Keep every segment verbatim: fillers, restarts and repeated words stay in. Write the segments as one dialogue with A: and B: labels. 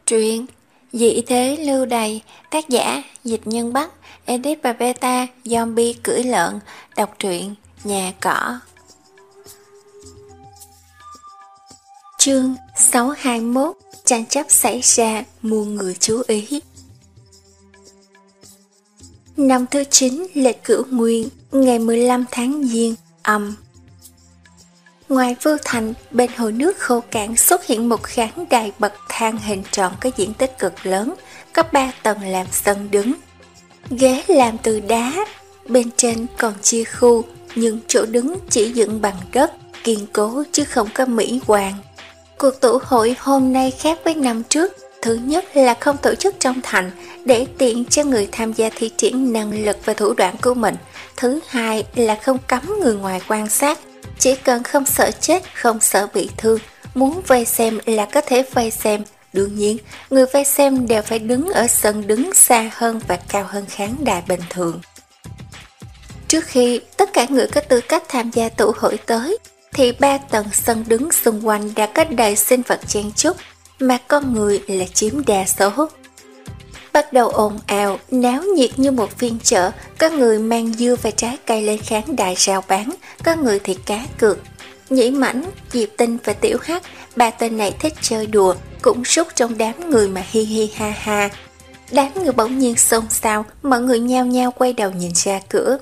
A: Truyện Dị thế lưu đày, tác giả Dịch Nhân Bắc, edit và beta Zombie cưỡi lợn. Đọc truyện Nhà Cỏ. Chương sáu hai mốt. Tranh chấp xảy ra, muôn người chú ý. Năm thứ chín lịch Cửu Nguyên, ngày mười lăm tháng Giêng âm. Ngoài Vưu Thành, bên hồ nước khô cạn xuất hiện một khán đài bậc thang hình tròn có diện tích cực lớn, có ba tầng làm sân đứng. Ghế làm từ đá, bên trên còn chia khu, nhưng chỗ đứng chỉ dựng bằng đất, kiên cố chứ không có mỹ quan. Cuộc tụ hội hôm nay khác với năm trước, thứ nhất là không tổ chức trong thành để tiện cho người tham gia thi triển năng lực và thủ đoạn của mình. Thứ hai là không cấm người ngoài quan sát, chỉ cần không sợ chết, không sợ bị thương, muốn vây xem là có thể vây xem. Đương nhiên, người vây xem đều phải đứng ở sân đứng xa hơn và cao hơn khán đài bình thường. Trước khi tất cả người có tư cách tham gia tụ hội tới, thì ba tầng sân đứng xung quanh đã có đầy sinh vật chen chúc, mà con người là chiếm đa số. Bắt đầu ồn ào, náo nhiệt như một phiên chợ, có người mang dưa và trái cây lên khán đài rao bán, có người thì cá cược. Nhĩ Mãnh, Diệp Tinh và Tiểu Hắc, ba tên này thích chơi đùa, cũng rút trong đám người mà hi hi ha ha. Đám người bỗng nhiên xôn xao, mọi người nhao nhao quay đầu nhìn ra cửa.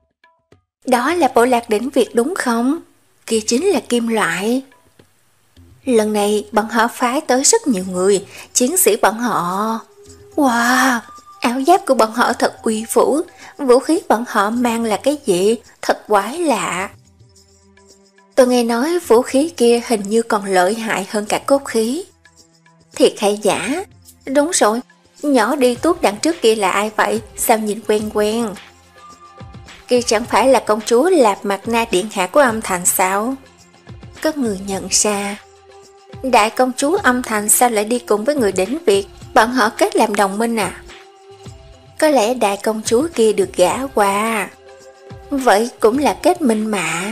A: Đó là bộ lạc đỉnh Việt đúng không? Kia chính là kim loại. Lần này bọn họ phái tới rất nhiều người, chiến sĩ bọn họ. Wow, áo giáp của bọn họ thật uy vũ, vũ khí bọn họ mang là cái gì, thật quái lạ. Tôi nghe nói vũ khí kia hình như còn lợi hại hơn cả cốt khí. Thiệt hay giả? Đúng rồi, nhỏ đi tuốt đằng trước kia là ai vậy, sao nhìn quen quen? Kia chẳng phải là công chúa Lạp Mặt Na điện hạ của âm thành sao? Có người nhận ra. Đại công chúa âm thành sao lại đi cùng với người đỉnh Việt? Bọn họ kết làm đồng minh à? Có lẽ đại công chúa kia được gả qua. Vậy cũng là kết minh mà.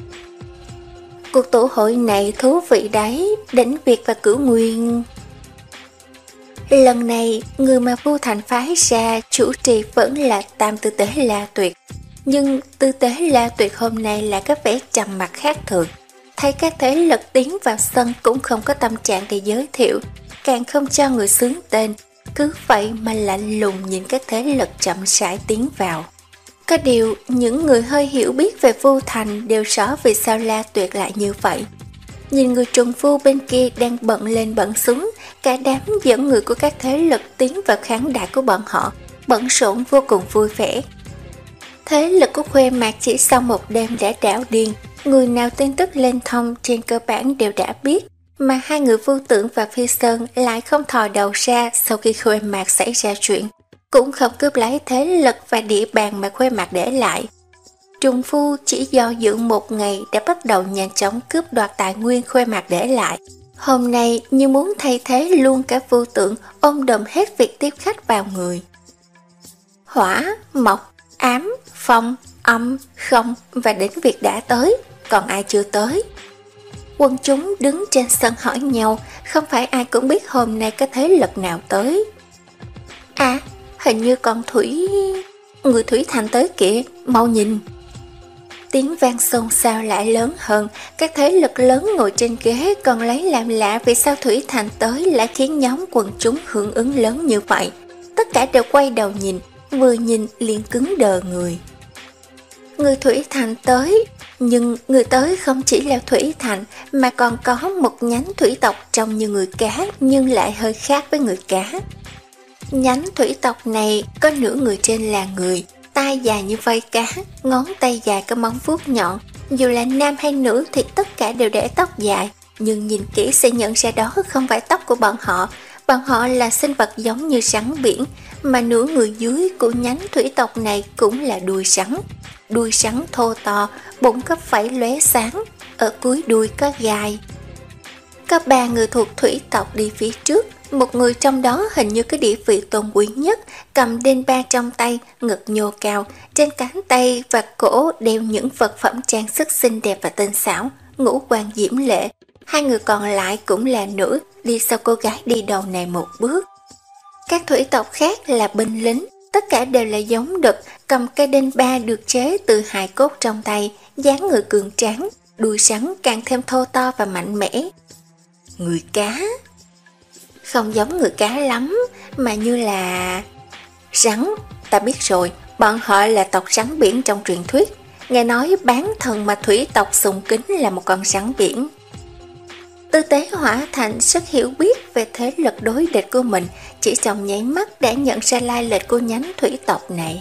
A: Cuộc tụ hội này thú vị đấy, đỉnh Việt và Cửu Nguyên. Lần này, người mà Vưu Thành phái ra chủ trì vẫn là Tam Tư Tế La Tuyệt. Nhưng Tư Tế La Tuyệt hôm nay lại có vẻ trầm mặc khác thường. Thấy các thế lực tiến vào sân cũng không có tâm trạng để giới thiệu, càng không cho người xướng tên, cứ vậy mà lạnh lùng nhìn các thế lực chậm rãi tiến vào. Có điều, những người hơi hiểu biết về Vưu Thành đều rõ vì sao La Tuyệt lại như vậy. Nhìn người trùng phu bên kia đang bận lên bận xuống, cả đám dẫn người của các thế lực tiến vào khán đài của bọn họ, bận rộn vô cùng vui vẻ. Thế lực của Khuê Mạc chỉ sau một đêm đã đảo điên, người nào tin tức lên thông trên cơ bản đều đã biết, mà hai người Vưu Tưởng và Phi Sơn lại không thò đầu ra sau khi Khuê Mạc xảy ra chuyện, cũng không cướp lấy thế lực và địa bàn mà Khuê Mạc để lại. Trùng phu chỉ do dự một ngày đã bắt đầu nhanh chóng cướp đoạt tài nguyên Khuê Mạc để lại. Hôm nay như muốn thay thế luôn cả Vưu Tưởng, ôm đồm hết việc tiếp khách vào người. Hỏa, mộc, ám, phong, âm, không và đến việc đã tới, còn ai chưa tới? Quân chúng đứng trên sân hỏi nhau, không phải ai cũng biết hôm nay có thế lực nào tới. À, hình như còn Thủy... Người Thủy Thành tới kìa, mau nhìn. Tiếng vang xôn xao lại lớn hơn, các thế lực lớn ngồi trên ghế còn lấy làm lạ vì sao Thủy Thành tới lại khiến nhóm quần chúng hưởng ứng lớn như vậy. Tất cả đều quay đầu nhìn, vừa nhìn liền cứng đờ người. Người Thủy Thành tới, nhưng người tới không chỉ là Thủy Thành mà còn có một nhánh thủy tộc trông như người cá nhưng lại hơi khác với người cá. Nhánh thủy tộc này có nửa người trên là người, tai dài như vây cá, ngón tay dài có móng vuốt nhọn. Dù là nam hay nữ thì tất cả đều để tóc dài, nhưng nhìn kỹ sẽ nhận ra đó không phải tóc của bọn họ. Bọn họ là sinh vật giống như rắn biển, mà nửa người dưới của nhánh thủy tộc này cũng là đuôi rắn. Đuôi rắn thô to, bụng có phẩy lóe sáng, ở cuối đuôi có gai. Có ba người thuộc thủy tộc đi phía trước, một người trong đó hình như cái địa vị tôn quý nhất, cầm đên ba trong tay, ngực nhô cao, trên cánh tay và cổ đeo những vật phẩm trang sức xinh đẹp và tinh xảo, ngũ quan diễm lệ, Hai người còn lại cũng là nữ, đi sau cô gái đi đầu này một bước. Các thủy tộc khác là binh lính, tất cả đều là giống đực, cầm cây đinh ba được chế từ hài cốt trong tay, dáng người cường tráng, đuôi rắn càng thêm thô to và mạnh mẽ. Người cá? Không giống người cá lắm, mà như là... Rắn, ta biết rồi, bọn họ là tộc rắn biển trong truyền thuyết. Nghe nói bán thần mà thủy tộc sùng kính là một con rắn biển. Tư Tế Hỏa Thành rất hiểu biết về thế lực đối địch của mình, chỉ trong nháy mắt đã nhận ra lai lịch của nhánh thủy tộc này.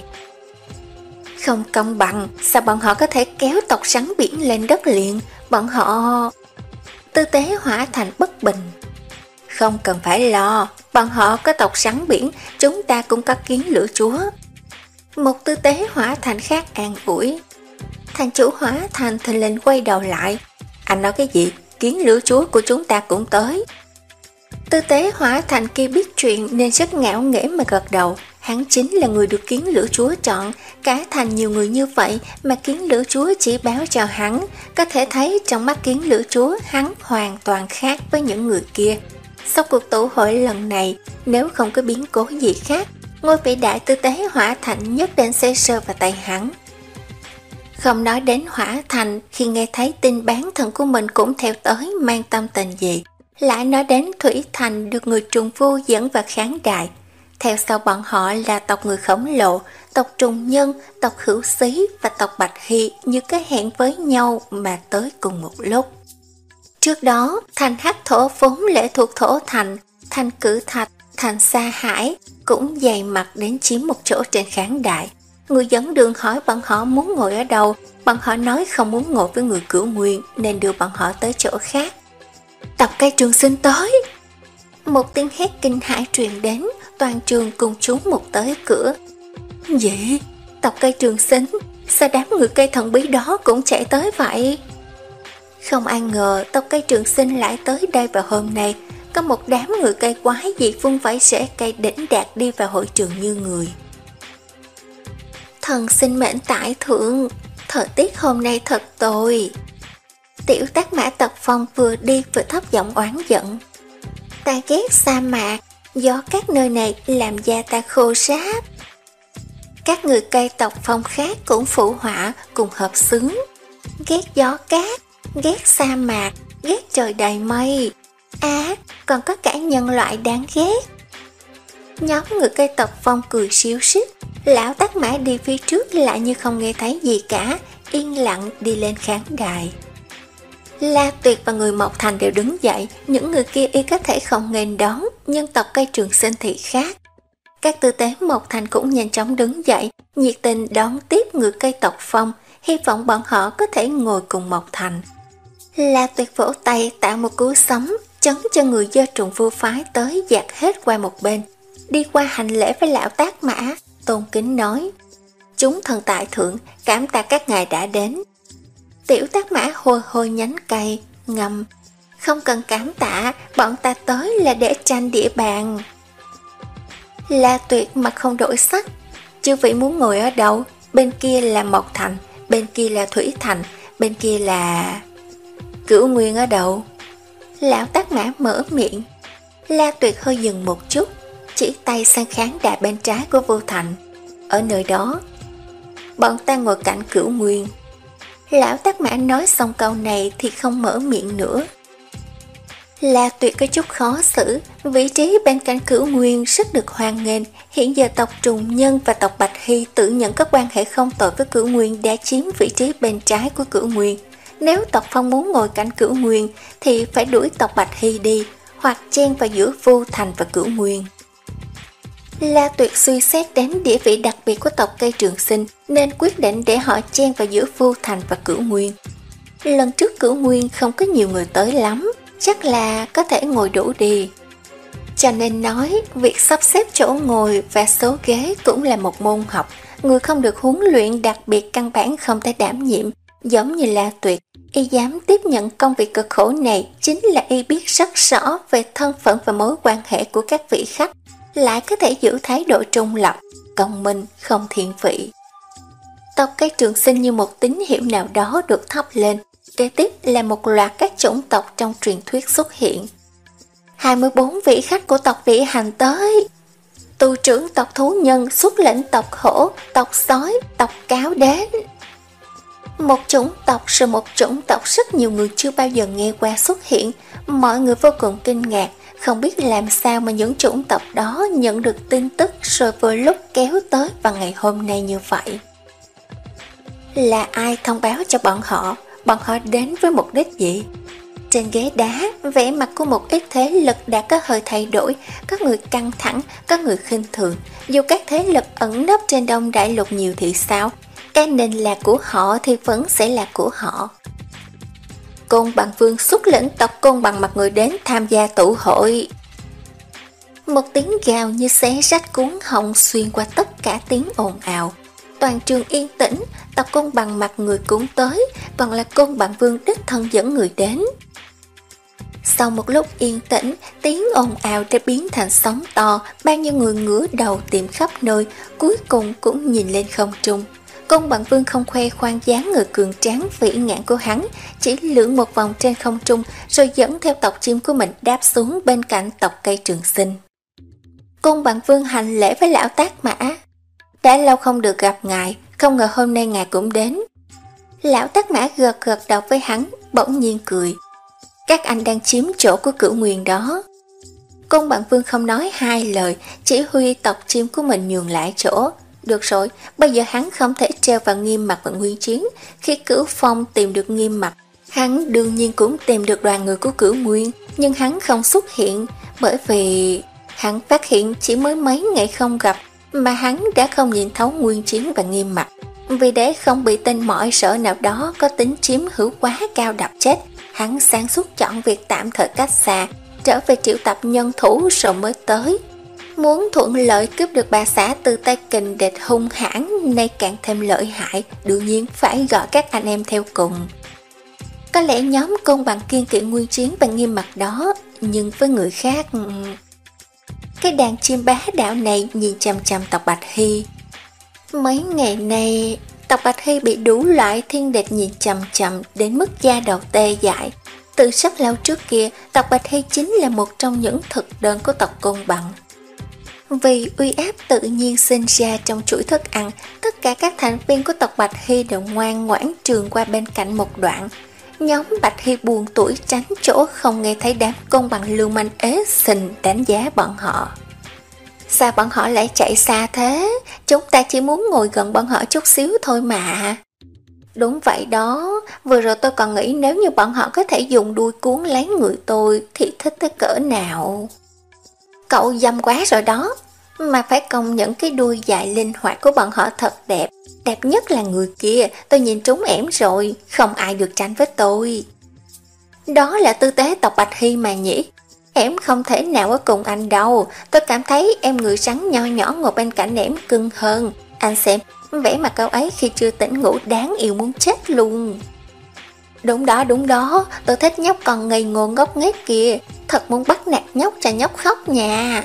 A: Không công bằng, sao bọn họ có thể kéo tộc rắn biển lên đất liền? Bọn họ... Tư Tế Hỏa Thành bất bình. Không cần phải lo, bọn họ có tộc rắn biển, chúng ta cũng có kiến lửa chúa. Một Tư Tế Hỏa Thành khác an ủi. Thành chủ Hỏa Thành thình lình quay đầu lại. Anh nói cái gì? Kiến lửa chúa của chúng ta cũng tới. Tư Tế Hỏa Thành kia biết chuyện nên rất ngạo nghễ mà gật đầu. Hắn chính là người được kiến lửa chúa chọn. Cả thành nhiều người như vậy mà kiến lửa chúa chỉ báo cho hắn. Có thể thấy trong mắt kiến lửa chúa hắn hoàn toàn khác với những người kia. Sau cuộc tụ hội lần này, nếu không có biến cố gì khác, ngôi vị đại Tư Tế Hỏa Thành nhất định sẽ rơi vào tay hắn. Không nói đến Hỏa Thành, khi nghe thấy tin bán thần của mình cũng theo tới mang tâm tình gì. Lại nói đến Thủy Thành được người trùng vu dẫn vào kháng đại. Theo sau bọn họ là tộc người khổng lồ, tộc trùng nhân, tộc hữu xí và tộc Bạch Hy như cái hẹn với nhau mà tới cùng một lúc. Trước đó, thành Hắc Thổ vốn lệ thuộc Thổ Thành, thành Cử Thạch, thành Sa Hải cũng dày mặt đến chiếm một chỗ trên khán đại. Người dẫn đường hỏi bọn họ muốn ngồi ở đâu, bọn họ nói không muốn ngồi với người Cửu Nguyên nên đưa bọn họ tới chỗ khác. Tộc Cây Trường Sinh tới! Một tiếng hét kinh hãi truyền đến, toàn trường cùng chúng một tới cửa. Gì? Tộc Cây Trường Sinh? Sao đám người cây thần bí đó cũng chạy tới vậy? Không ai ngờ tộc Cây Trường Sinh lại tới đây vào hôm nay. Có một đám người cây quái dị vung vẫy rễ cây đỉnh đạt đi vào hội trường như người. Thần sinh mệnh tại thượng, thời tiết hôm nay thật tồi. Tiểu Tác Mã Tật Phong vừa đi vừa thấp giọng oán giận. Ta ghét sa mạc, gió các nơi này làm da ta khô ráp. Các người cây tộc Phong khác cũng phụ họa cùng hợp xướng. Ghét gió cát, ghét sa mạc, ghét trời đầy mây. À, còn có cả nhân loại đáng ghét. Nhóm người cây tộc Phong cười xíu xít. Lão Tác Mã đi phía trước lại như không nghe thấy gì cả, yên lặng đi lên khán đài. La Tuyệt và người Mộc Thành đều đứng dậy, những người kia y có thể không nghênh đón, nhưng tộc Cây Trường Sinh thì khác. Các tư tế Mộc Thành cũng nhanh chóng đứng dậy, nhiệt tình đón tiếp người cây tộc Phong, hy vọng bọn họ có thể ngồi cùng Mộc Thành. La Tuyệt vỗ tay tạo một cú sấm, chấn cho người do trùng vu phái tới dạt hết qua một bên. Đi qua hành lễ với lão Tác Mã, tôn kính nói: chúng thần tại thượng, cảm tạ các ngài đã đến. Tiểu Tác Mã hôi hôi nhánh cây, ngâm: không cần cảm tạ, bọn ta tới là để tranh địa bàn. La Tuyệt mặt không đổi sắc: chư vị muốn ngồi ở đâu? Bên kia là Mộc Thành, bên kia là Thủy Thành, bên kia là... Cửu Nguyên ở đâu? Lão Tác Mã mở miệng. La Tuyệt hơi dừng một chút, chỉ tay sang khán đài bên trái của Vô Thành. Ở nơi đó, bọn ta ngồi cạnh Cửu Nguyên. Lão Tác Mã nói xong câu này thì không mở miệng nữa. La Tuyệt có chút khó xử, vị trí bên cạnh Cửu Nguyên rất được hoan nghênh. Hiện giờ tộc Trùng Nhân và tộc Bạch Hy tự nhận có quan hệ không tồi với Cửu Nguyên đã chiếm vị trí bên trái của Cửu Nguyên. Nếu tộc Phong muốn ngồi cạnh Cửu Nguyên thì phải đuổi tộc Bạch Hy đi, hoặc chen vào giữa Vô Thành và Cửu Nguyên. La Tuyệt suy xét đến địa vị đặc biệt của tộc Cây Trường Sinh nên quyết định để họ chen vào giữa Vô Thành và Cửu Nguyên. Lần trước Cửu Nguyên không có nhiều người tới lắm, chắc là có thể ngồi đủ đi. Cho nên nói, việc sắp xếp chỗ ngồi và số ghế cũng là một môn học. Người không được huấn luyện đặc biệt căn bản không thể đảm nhiệm. Giống như La Tuyệt, y dám tiếp nhận công việc cực khổ này chính là y biết rất rõ về thân phận và mối quan hệ của các vị khách, lại có thể giữ thái độ trung lập, công minh, không thiên vị. Tộc Cây Trường Sinh như một tín hiệu nào đó được thắp lên, kế tiếp là một loạt các chủng tộc trong truyền thuyết xuất hiện. hai mươi bốn vị khách của tộc Địa Hành tới. Tu trưởng tộc Thú Nhân, xuất lĩnh tộc Hổ, tộc Sói, tộc Cáo đến. Một chủng tộc rồi một chủng tộc rất nhiều người chưa bao giờ nghe qua xuất hiện. Mọi người vô cùng kinh ngạc, không biết làm sao mà những chủng tộc đó nhận được tin tức rồi vừa lúc kéo tới vào ngày hôm nay như vậy. Là ai thông báo cho bọn họ? Bọn họ đến với mục đích gì? Trên ghế đá, vẻ mặt của một ít thế lực đã có hơi thay đổi, có người căng thẳng, có người khinh thường. Dù các thế lực ẩn nấp trên Đông Đại Lục nhiều thì sao? Cái nền là của họ thì vẫn sẽ là của họ. Côn Bằng Vương xuất lĩnh tộc Côn Bằng mặt người đến tham gia tụ hội. Một tiếng gào như xé rách cuốn họng xuyên qua tất cả tiếng ồn ào. Toàn trường yên tĩnh, tộc Côn Bằng mặt người cũng tới, còn là Côn Bằng Vương đích thân dẫn người đến. Sau một lúc yên tĩnh, tiếng ồn ào đã biến thành sóng to, bao nhiêu người ngửa đầu tìm khắp nơi, cuối cùng cũng nhìn lên không trung. Côn Bằng Vương không khoe khoang dáng người cường tráng vĩ ngạn của hắn, chỉ lượn một vòng trên không trung rồi dẫn theo tộc chim của mình đáp xuống bên cạnh tộc cây trường sinh. Côn Bằng Vương hành lễ với lão Tác Mã. Đã lâu không được gặp ngài, không ngờ hôm nay ngài cũng đến. Lão Tác Mã gật gật đầu với hắn, bỗng nhiên cười. Các anh đang chiếm chỗ của Cửu Nguyên đó. Côn Bằng Vương không nói hai lời, chỉ huy tộc chim của mình nhường lại chỗ. Được rồi, bây giờ hắn không thể treo vào Nghiêm Mặc và Nguyên Chiến. Khi Cửu Phong tìm được Nghiêm Mặc, hắn đương nhiên cũng tìm được đoàn người của Cửu Nguyên, nhưng hắn không xuất hiện, bởi vì hắn phát hiện chỉ mới mấy ngày không gặp mà hắn đã không nhìn thấu Nguyên Chiến và Nghiêm Mặc. Vì để không bị tên mọi sở nào đó có tính chiếm hữu quá cao đập chết, hắn sáng suốt chọn việc tạm thời cách xa, trở về triệu tập nhân thủ rồi mới tới. Muốn thuận lợi cướp được bà xã từ tay kình địch hung hãn nay càng thêm lợi hại, đương nhiên phải gọi các anh em theo cùng. Có lẽ nhóm Côn Bằng kiên kỵ Nguyên Chiến và Nghiêm Mặc đó, nhưng với người khác... Cái đàn chim bá đạo này nhìn chằm chằm tộc Bạch Hy. Mấy ngày nay, tộc Bạch Hy bị đủ loại thiên địch nhìn chằm chằm đến mức da đầu tê dại. Từ rất lâu trước kia, tộc Bạch Hy chính là một trong những thực đơn của tộc Côn Bằng. Vì uy áp tự nhiên sinh ra trong chuỗi thức ăn, tất cả các thành viên của tộc Bạch Hy đều ngoan ngoãn trường qua bên cạnh một đoạn. Nhóm Bạch Hy buồn tuổi tránh chỗ không nghe thấy đám Côn Bằng lưu manh ế sình đánh giá bọn họ. Sao bọn họ lại chạy xa thế? Chúng ta chỉ muốn ngồi gần bọn họ chút xíu thôi mà. Đúng vậy đó, vừa rồi tôi còn nghĩ nếu như bọn họ có thể dùng đuôi cuốn lấy người tôi thì thích tới cỡ nào. Cậu dâm quá rồi đó, mà phải công nhận cái đuôi dài linh hoạt của bọn họ thật đẹp. Đẹp nhất là người kia, tôi nhìn trúng ẻm rồi, không ai được tranh với tôi. Đó là tư tế tộc Bạch Hy mà nhỉ? Em không thể nào ở cùng anh đâu, tôi cảm thấy em người rắn nho nhỏ ngồi bên cạnh em cưng hơn. Anh xem, vẻ mặt cậu ấy khi chưa tỉnh ngủ đáng yêu muốn chết luôn. Đúng đó, đúng đó, tôi thích nhóc còn ngây ngô ngốc nghếch kìa, thật muốn bắt nạt nhóc cho nhóc khóc nha.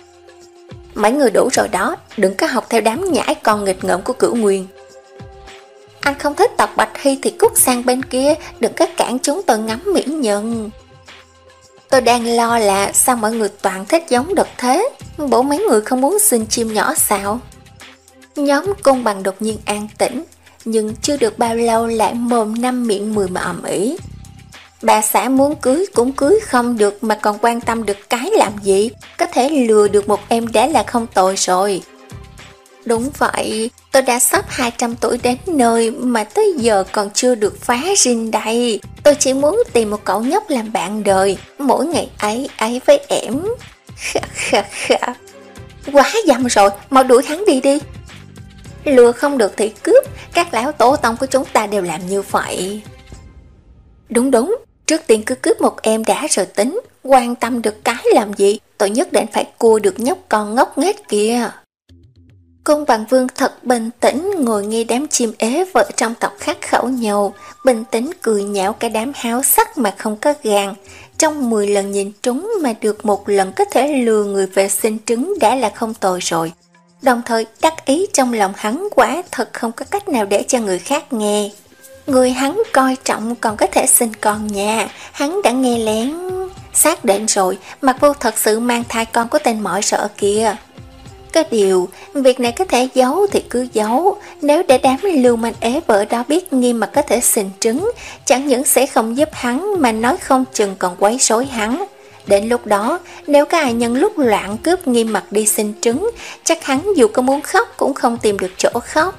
A: Mấy người đủ rồi đó, đừng có học theo đám nhãi con nghịch ngợm của Cửu Nguyên. Anh không thích tộc Bạch Hy thì cút sang bên kia, đừng có cản chúng tôi ngắm mỹ nhân. Tôi đang lo là sao mọi người toàn thích giống đực thế, bộ mấy người không muốn xin chim nhỏ sao? Nhóm Côn Bằng đột nhiên an tĩnh, nhưng chưa được bao lâu lại mồm năm miệng mười mà ầm ĩ. Bà xã muốn cưới cũng cưới không được mà còn quan tâm được cái làm gì, có thể lừa được một em đã là không tồi rồi. Đúng vậy, tôi đã sắp hai trăm tuổi đến nơi mà tới giờ còn chưa được phá rinh đây. Tôi chỉ muốn tìm một cậu nhóc làm bạn đời, mỗi ngày ấy ấy với em. Khà khà khà. Quá dâm rồi, mau đuổi hắn đi đi. Lừa không được thì cướp, các lão tổ tông của chúng ta đều làm như vậy. Đúng đúng, trước tiên cứ cướp một em đã rồi tính, quan tâm được cái làm gì, tôi nhất định phải cua được nhóc con ngốc nghếch kìa. Côn Bằng Vương thật bình tĩnh ngồi nghe đám chim ế vợ trong tộc khát khẩu nhau, bình tĩnh cười nhạo cả đám háo sắc mà không có gan. Trong mười lần nhìn trúng mà được một lần có thể lừa người về sinh trứng đã là không tồi rồi. Đồng thời đắc ý trong lòng hắn quả thật không có cách nào để cho người khác nghe. Người hắn coi trọng còn có thể sinh con nhà, hắn đã nghe lén. Xác định rồi, Mạc Vô thật sự mang thai con của tên mọi sợ kia. Có điều, việc này có thể giấu thì cứ giấu, nếu để đám lưu manh ế vợ đó biết Nghiêm Mặc có thể sinh trứng, chẳng những sẽ không giúp hắn mà nói không chừng còn quấy rối hắn. Đến lúc đó, nếu có ai nhân lúc loạn cướp Nghiêm Mặc đi sinh trứng, chắc hắn dù có muốn khóc cũng không tìm được chỗ khóc.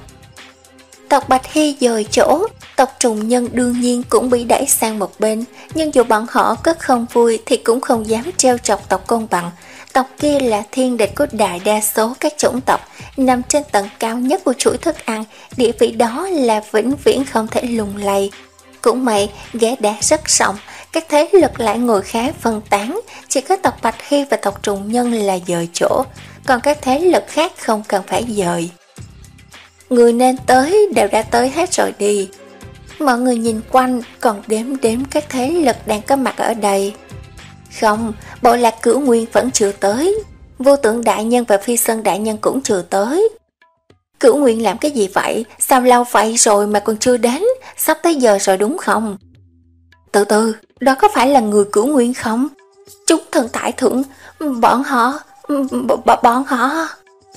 A: Tộc Bạch Hy dời chỗ, tộc Trùng Nhân đương nhiên cũng bị đẩy sang một bên, nhưng dù bọn họ có không vui thì cũng không dám trêu chọc tộc Côn Bằng. Tộc kia là thiên địch của đại đa số các chủng tộc, nằm trên tầng cao nhất của chuỗi thức ăn, địa vị đó là vĩnh viễn không thể lung lay. Cũng may, ghế đá rất rộng, các thế lực lại ngồi khá phân tán, chỉ có tộc Bạch Hy và tộc Trùng Nhân là dời chỗ, còn các thế lực khác không cần phải dời. Người nên tới đều đã tới hết rồi đi. Mọi người nhìn quanh còn đếm đếm các thế lực đang có mặt ở đây. Không, bộ lạc Cửu Nguyên vẫn chưa tới. Vô Tượng đại nhân và Phi Sơn đại nhân cũng chưa tới. Cửu Nguyên làm cái gì vậy? Sao lâu vậy rồi mà còn chưa đến? Sắp tới giờ rồi đúng không? Từ từ, đó có phải là người Cửu Nguyên không? Chúng thần tại thượng, bọn họ, b- bọn họ...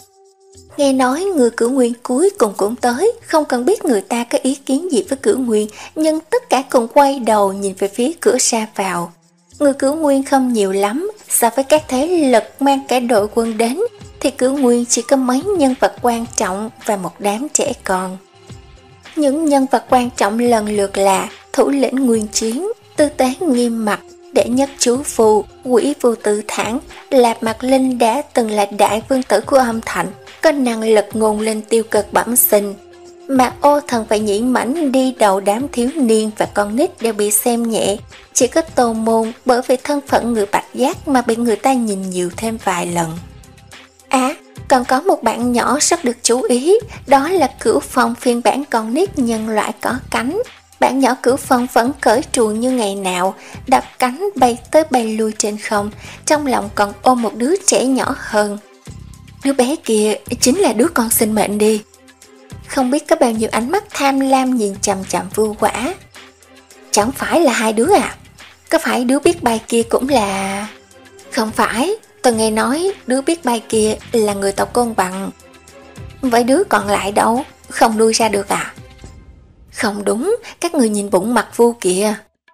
A: Nghe nói người Cửu Nguyên cuối cùng cũng tới, không cần biết người ta có ý kiến gì với Cửu Nguyên, nhưng tất cả cùng quay đầu nhìn về phía cửa ra vào. Người Cửu Nguyên không nhiều lắm, so với các thế lực mang cả đội quân đến, thì Cửu Nguyên chỉ có mấy nhân vật quan trọng và một đám trẻ con. Những nhân vật quan trọng lần lượt là thủ lĩnh Nguyên Chiến, tư tế Nghiêm Mặc, đệ nhất chú phù, quỷ Vô Tự Thản, Lạp Mạc Linh đã từng là đại vương tử của âm thành, có năng lực ngôn linh tiêu cực bẩm sinh. Mà Ô Thần và Nhĩ Mãnh đi đầu đám thiếu niên và con nít đều bị xem nhẹ, chỉ có Tô Môn bởi vì thân phận người Bạch Giác mà bị người ta nhìn nhiều thêm vài lần. À, còn có một bạn nhỏ rất được chú ý, đó là Cửu Phong phiên bản con nít nhân loại có cánh. Bạn nhỏ Cửu Phong vẫn cởi truồng như ngày nào, đập cánh bay tới bay lui trên không, trong lòng còn ôm một đứa trẻ nhỏ hơn. Đứa bé kia chính là đứa con sinh mệnh đi. Không biết có bao nhiêu ánh mắt tham lam nhìn chằm chằm Vưu Quả. Chẳng phải là hai đứa à? Có phải đứa biết bay kia cũng là... Không phải, tôi nghe nói đứa biết bay kia là người tộc Côn Bằng. Vậy đứa còn lại đâu? Không nuôi ra được à? Không đúng, các người nhìn bụng mặt Vu kìa.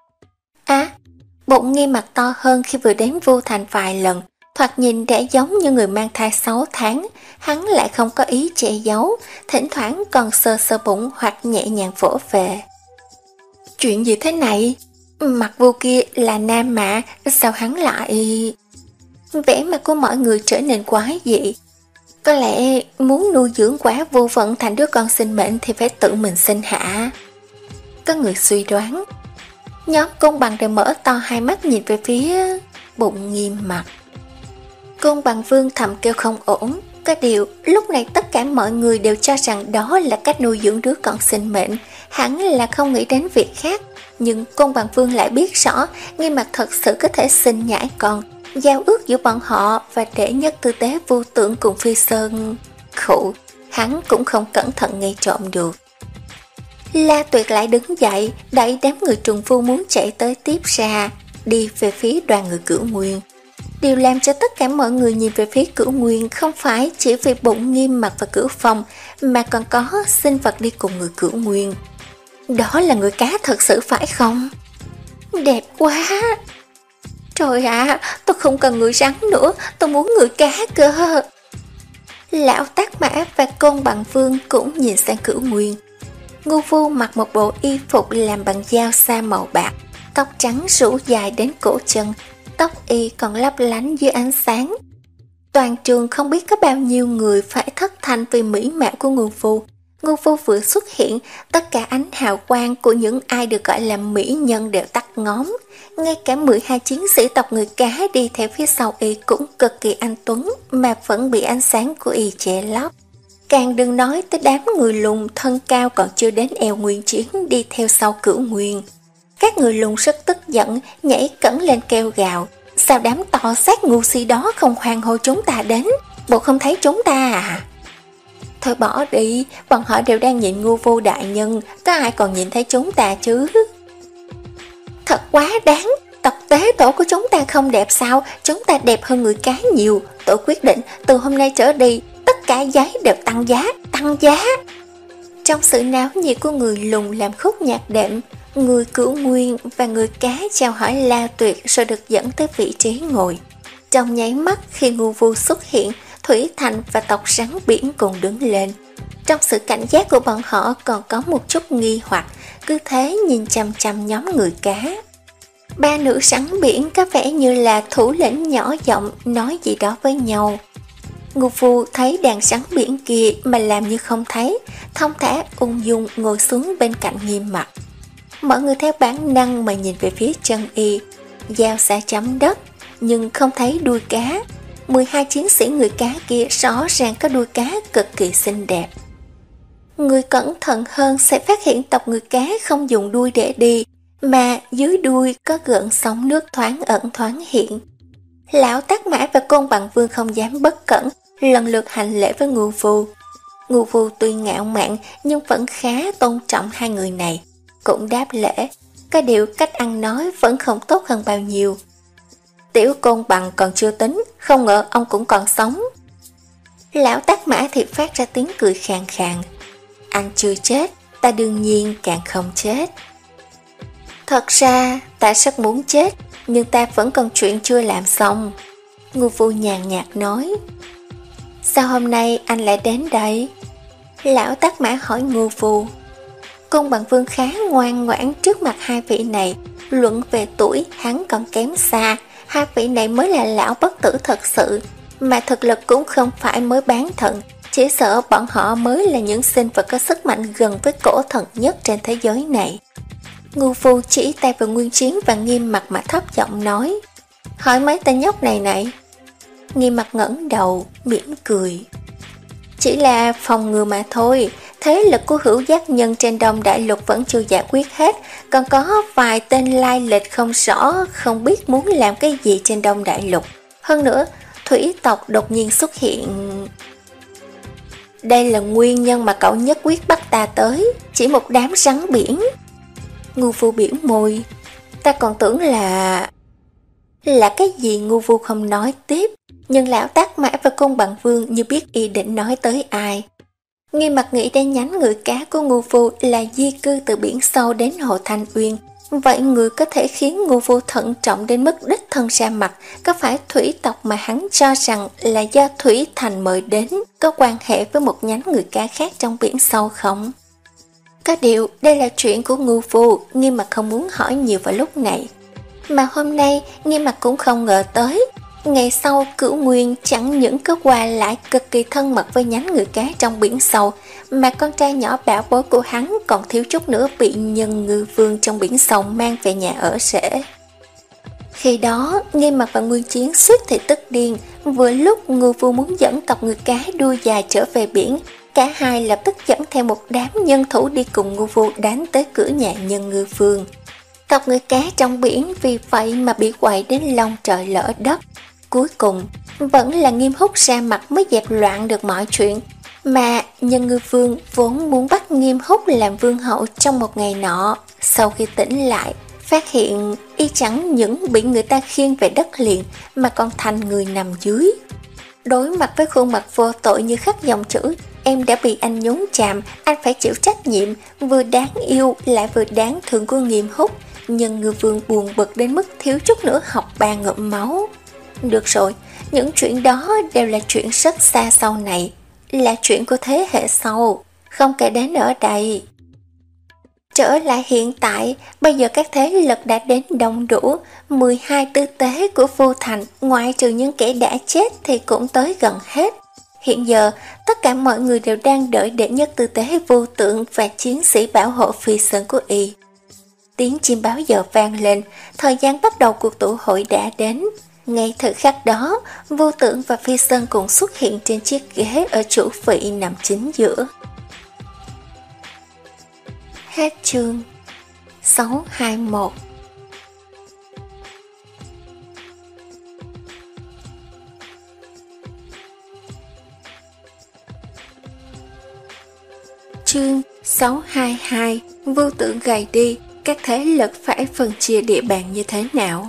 A: À, bụng Nghiêm Mặc to hơn khi vừa đến Vu Thành vài lần, thoạt nhìn đã giống như người mang thai sáu tháng, hắn lại không có ý che giấu, thỉnh thoảng còn sờ sờ bụng hoặc nhẹ nhàng vỗ về. Chuyện gì thế này? Mặt Vu kia là nam mà, sao hắn lại... Vẻ mặt của mọi người trở nên quái dị. Có lẽ muốn nuôi dưỡng quá vô phận thành đứa con sinh mệnh thì phải tự mình sinh hạ. Có người suy đoán. Nhóm Côn Bằng đều mở to hai mắt nhìn về phía bụng Nghiêm Mặc. Côn Bằng Vương thầm kêu không ổn. Có điều lúc này tất cả mọi người đều cho rằng đó là cách nuôi dưỡng đứa con sinh mệnh, hắn là không nghĩ đến việc khác. Nhưng Côn Bằng Vương lại biết rõ Nghiêm Mặc thật sự có thể sinh nhãi con. Giao ước giữa bọn họ và đệ nhất tư tế Vô Tượng cùng Phi Sơn khụ, hắn cũng không cẩn thận nghe trộm được. La Tuyệt lại đứng dậy, đẩy đám người trùng phu muốn chạy tới tiếp ra, đi về phía đoàn người Cửu Nguyên. Điều làm cho tất cả mọi người nhìn về phía Cửu Nguyên không phải chỉ vì bụng Nghiêm Mặc và Cửu Phong, mà còn có sinh vật đi cùng người Cửu Nguyên. Đó là người cá thật sự phải không? Đẹp quá! Trời ạ, à, tôi không cần người rắn nữa, tôi muốn người cá cơ. Lão Tác Mã và Côn Bằng Vương cũng nhìn sang Cửu Nguyên. Ngô Vu mặc một bộ y phục làm bằng dao sa màu bạc, tóc trắng rủ dài đến cổ chân, tóc y còn lấp lánh dưới ánh sáng. Toàn trường không biết có bao nhiêu người phải thất thanh vì mỹ mạo của Ngô Vu. Ngô Vu vừa xuất hiện, tất cả ánh hào quang của những ai được gọi là mỹ nhân đều tắt ngóm. Ngay cả mười hai chiến sĩ tộc người cá đi theo phía sau y cũng cực kỳ anh tuấn mà vẫn bị ánh sáng của y che lấp. Càng đừng nói tới đám người lùn thân cao còn chưa đến eo Nguyên Chiến đi theo sau Cửu Nguyên. Các người lùn rất tức giận, nhảy cẫng lên kêu gào. Sao đám to xác ngu si đó không hoan hô chúng ta đến? Bộ không thấy chúng ta à? Thôi bỏ đi, bọn họ đều đang nhìn ngu vô đại nhân, có ai còn nhìn thấy chúng ta chứ? Thật quá đáng, tộc tế tổ của chúng ta không đẹp sao? Chúng ta đẹp hơn người cá nhiều. Tổ quyết định từ hôm nay trở đi, tất cả giấy đều tăng giá, tăng giá. Trong sự náo nhiệt của người lùn làm khúc nhạc đệm, người Cửu Nguyên và người cá chào hỏi La Tuyệt rồi được dẫn tới vị trí ngồi. Trong nháy mắt khi ngu vu xuất hiện, Thủy Thành và tộc rắn biển cùng đứng lên. Trong sự cảnh giác của bọn họ còn có một chút nghi hoặc, cứ thế nhìn chằm chằm nhóm người cá. Ba nữ rắn biển có vẻ như là thủ lĩnh nhỏ giọng nói gì đó với nhau. Ngô Phu thấy đàn rắn biển kia mà làm như không thấy, thông thả ung dung ngồi xuống bên cạnh Nghiêm Mặc. Mọi người theo bản năng mà nhìn về phía chân y, dao xa chấm đất, nhưng không thấy đuôi cá. mười hai chiến sĩ người cá kia rõ ràng có đuôi cá cực kỳ xinh đẹp. Người cẩn thận hơn sẽ phát hiện tộc người cá không dùng đuôi để đi, mà dưới đuôi có gợn sóng nước thoáng ẩn thoáng hiện. Lão Tát Mã và Côn Bằng Vương không dám bất cẩn, lần lượt hành lễ với Ngưu Phu. Ngưu Phu tuy ngạo mạn nhưng vẫn khá tôn trọng hai người này, cũng đáp lễ, có điều cách ăn nói vẫn không tốt hơn bao nhiêu. Tiểu Côn Bằng còn chưa tính, không ngờ ông cũng còn sống. Lão Tát Mã thì phát ra tiếng cười khàn khàn. Anh chưa chết, ta đương nhiên càng không chết. Thật ra ta rất muốn chết, nhưng ta vẫn còn chuyện chưa làm xong. Ngưu Phu nhàn nhạt nói. Sao hôm nay anh lại đến đây? Lão Tát Mã hỏi Ngưu Phu. Côn Bằng Vương khá ngoan ngoãn trước mặt hai vị này, luận về tuổi hắn còn kém xa, hai vị này mới là lão bất tử thật sự, mà thực lực cũng không phải mới bán thần, chỉ sợ bọn họ mới là những sinh vật có sức mạnh gần với cổ thần nhất trên thế giới này. Ngưu Phu chỉ tay vào Nguyên Chiến và Nghiêm Mặc mà thấp giọng nói. Hỏi mấy tên nhóc này này. Nghiêm Mặc ngẩng đầu, mỉm cười. Chỉ là phòng ngừa mà thôi, thế lực của hữu giác nhân trên Đông Đại Lục vẫn chưa giải quyết hết, còn có vài tên lai lịch không rõ, không biết muốn làm cái gì trên Đông Đại Lục. Hơn nữa, thủy tộc đột nhiên xuất hiện. Đây là nguyên nhân mà cậu nhất quyết bắt ta tới, chỉ một đám rắn biển. Ngưu Phu biểu môi. Ta còn tưởng là... Là cái gì Ngưu Phu không nói tiếp, nhưng lão Tát Mã và Côn Bằng Vương như biết ý định nói tới ai. Nghiêm Mặc nghĩ đến nhánh người cá của Ngưu Phu là di cư từ biển sâu đến Hồ Thanh Uyên. Vậy người có thể khiến Ngưu Phu thận trọng đến mức đích thân ra mặt, có phải thủy tộc mà hắn cho rằng là do Thủy Thành mời đến có quan hệ với một nhánh người cá khác trong biển sâu không? Có điều đây là chuyện của Ngưu Phu, Nghiêm Mặc không muốn hỏi nhiều vào lúc này. Mà hôm nay Nghiêm Mặc cũng không ngờ tới, ngày sau Cửu Nguyên chẳng những có qua lại cực kỳ thân mật với nhánh người cá trong biển sâu, mà con trai nhỏ bảo bối của hắn còn thiếu chút nữa bị Nhân Ngư Vương trong biển sâu mang về nhà ở rễ. Khi đó Nghiêm Mặc và Nguyên Chiến suýt thì tức điên, vừa lúc Ngưu Phu muốn dẫn tộc người cá đuôi dài trở về biển, cả hai lập tức dẫn theo một đám nhân thủ đi cùng Ngưu Phu đánh tới cửa nhà Nhân Ngư Vương. Tộc người cá trong biển vì vậy mà bị quậy đến long trời lỡ đất. Cuối cùng vẫn là Nghiêm Húc ra mặt mới dẹp loạn được mọi chuyện, mà Nhân Ngư Vương vốn muốn bắt Nghiêm Húc làm vương hậu trong một ngày nọ, sau khi tỉnh lại phát hiện y chẳng những bị người ta khiêng về đất liền mà còn thành người nằm dưới. Đối mặt với khuôn mặt vô tội như khắc dòng chữ em đã bị anh nhúng chạm, anh phải chịu trách nhiệm, vừa đáng yêu lại vừa đáng thương của Nghiêm Húc, Nhân Ngư Vương buồn bực đến mức thiếu chút nữa học ba ngụm máu. Được rồi, những chuyện đó đều là chuyện rất xa sau này, là chuyện của thế hệ sau, không kể đến ở đây. Trở lại hiện tại, bây giờ các thế lực đã đến đông đủ, mười hai tư tế của Vô Thành, ngoại trừ những kẻ đã chết thì cũng tới gần hết. Hiện giờ, tất cả mọi người đều đang đợi đệ nhất tư tế Vô Tượng và chiến sĩ bảo hộ phi sơn của y. Tiếng chim báo giờ vang lên, thời gian bắt đầu cuộc tụ hội đã đến. Ngay thời khắc đó, Vô Tượng và Phi Sơn cùng xuất hiện trên chiếc ghế ở chủ vị nằm chính giữa. Hết chương sáu hai mốt. Chương sáu hai hai, vô tượng gầy đi, các thế lực phải phân chia địa bàn như thế nào?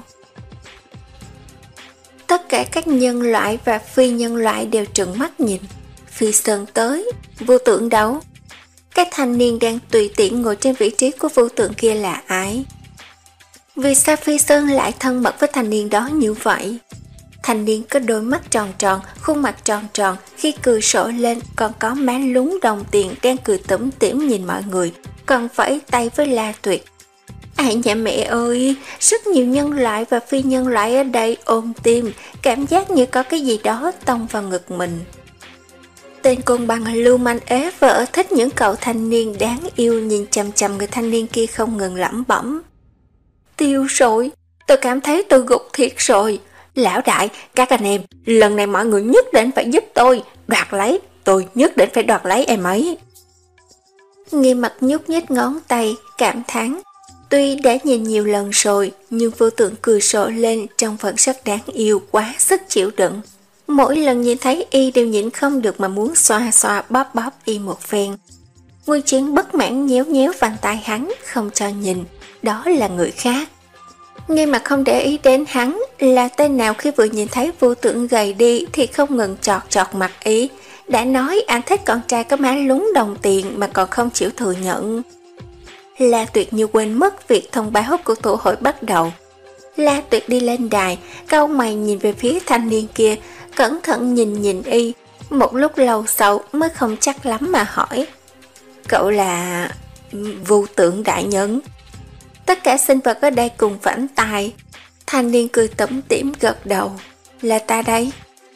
A: Tất cả các nhân loại và phi nhân loại đều trừng mắt nhìn. Phi Sơn tới, vô tượng đâu? Cái thanh niên đang tùy tiện ngồi trên vị trí của vô tượng kia là ai? Vì sao Phi Sơn lại thân mật với thanh niên đó như vậy? Thanh niên có đôi mắt tròn tròn, khuôn mặt tròn tròn, khi cười sổ lên còn có má lún đồng tiền đang cười tủm tỉm nhìn mọi người, còn vẫy tay với La Tuyệt. Ai nhà mẹ ơi, rất nhiều nhân loại và phi nhân loại ở đây ôm tim, cảm giác như có cái gì đó tông vào ngực mình. Tên côn bằng lưu manh ế vợ thích những cậu thanh niên đáng yêu nhìn chằm chằm người thanh niên kia không ngừng lẩm bẩm. Tiêu rồi, tôi cảm thấy tôi gục thiệt rồi. Lão đại, các anh em, lần này mọi người nhất định phải giúp tôi, đoạt lấy, tôi nhất định phải đoạt lấy em ấy. Nghiêm mặt nhúc nhích ngón tay, cảm thán. Tuy đã nhìn nhiều lần rồi, nhưng vô tượng cười rộ lên trông vẫn rất đáng yêu, quá sức chịu đựng. Mỗi lần nhìn thấy y đều nhịn không được mà muốn xoa xoa bóp bóp y một phen. Nguyên Chiến bất mãn nhéo nhéo vành tay hắn, không cho nhìn, đó là người khác. Ngay mà không để ý đến hắn, là tên nào khi vừa nhìn thấy vô tượng gầy đi thì không ngừng chọt chọt mặt ý. Đã nói anh thích con trai có má lún đồng tiền mà còn không chịu thừa nhận. La Tuyệt như quên mất việc thông báo của tụ hội bắt đầu. La Tuyệt đi lên đài, cau mày nhìn về phía thanh niên kia, cẩn thận nhìn nhìn y. Một lúc lâu sau mới không chắc lắm mà hỏi. Cậu là... vô tượng đại nhân? Tất cả sinh vật ở đây cùng vẫy tay. Thanh niên cười tủm tỉm gật đầu. Là ta đây.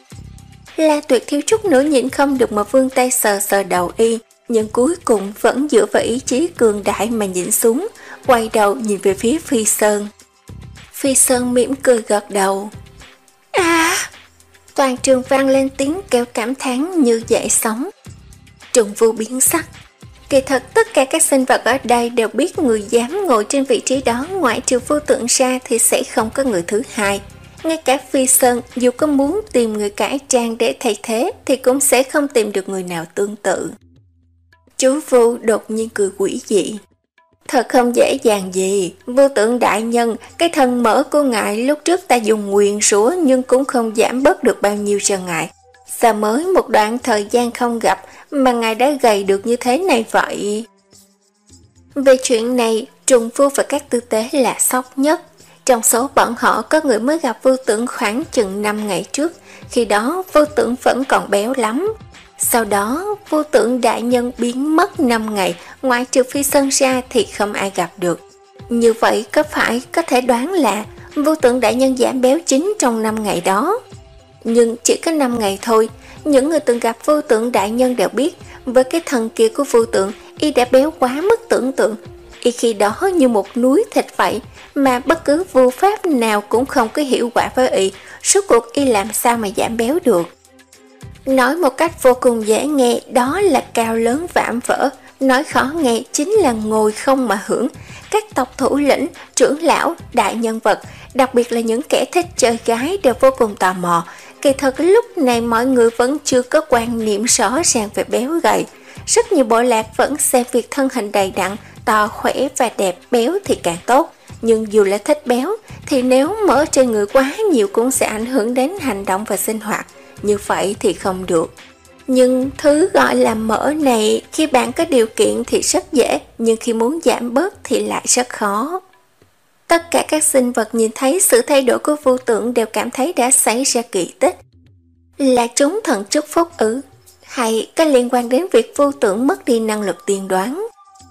A: La Tuyệt thiếu chút nữa nhịn không được mà vươn tay sờ sờ đầu y, nhưng cuối cùng vẫn dựa vào ý chí cường đại mà nhìn xuống, quay đầu nhìn về phía Phi Sơn. Phi Sơn mỉm cười gật đầu. À! Toàn trường vang lên tiếng kêu cảm thán như dậy sóng. Trùng Vu biến sắc. Kỳ thật tất cả các sinh vật ở đây đều biết người dám ngồi trên vị trí đó ngoại trừ vô tượng ra thì sẽ không có người thứ hai. Ngay cả Phi Sơn dù có muốn tìm người cải trang để thay thế thì cũng sẽ không tìm được người nào tương tự. Chú Vu đột nhiên cười quỷ dị. Thật không dễ dàng gì, vô tượng đại nhân, cái thân mỡ của ngài lúc trước ta dùng nguyền rủa nhưng cũng không giảm bớt được bao nhiêu cho ngài. Sao mới một đoạn thời gian không gặp mà ngài đã gầy được như thế này vậy? Về chuyện này, Trùng Vu và các tư tế là sốc nhất. Trong số bọn họ có người mới gặp vô tượng khoảng chừng năm ngày trước, khi đó vô tượng vẫn còn béo lắm. Sau đó, vô tượng đại nhân biến mất năm ngày, ngoại trừ Phi Sơn ra thì không ai gặp được. Như vậy có phải có thể đoán là vô tượng đại nhân giảm béo chính trong năm ngày đó? Nhưng chỉ có năm ngày thôi, những người từng gặp vô tượng đại nhân đều biết, với cái thân kia của vô tượng, y đã béo quá mức tưởng tượng. Y khi đó như một núi thịt vậy, mà bất cứ vô pháp nào cũng không có hiệu quả với y, suốt cuộc y làm sao mà giảm béo được. Nói một cách vô cùng dễ nghe, đó là cao lớn vạm vỡ, nói khó nghe chính là ngồi không mà hưởng. Các tộc thủ lĩnh, trưởng lão, đại nhân vật, đặc biệt là những kẻ thích chơi gái đều vô cùng tò mò. Kỳ thật lúc này mọi người vẫn chưa có quan niệm rõ ràng về béo gầy. Rất nhiều bộ lạc vẫn xem việc thân hình đầy đặn, to khỏe và đẹp béo thì càng tốt. Nhưng dù là thích béo thì nếu mỡ trên người quá nhiều cũng sẽ ảnh hưởng đến hành động và sinh hoạt. Như vậy thì không được. Nhưng thứ gọi là mỡ này khi bạn có điều kiện thì rất dễ, nhưng khi muốn giảm bớt thì lại rất khó. Tất cả các sinh vật nhìn thấy sự thay đổi của vô tượng đều cảm thấy đã xảy ra kỳ tích. Là chúng thần chúc phúc ư? Hay có liên quan đến việc vô tượng mất đi năng lực tiên đoán?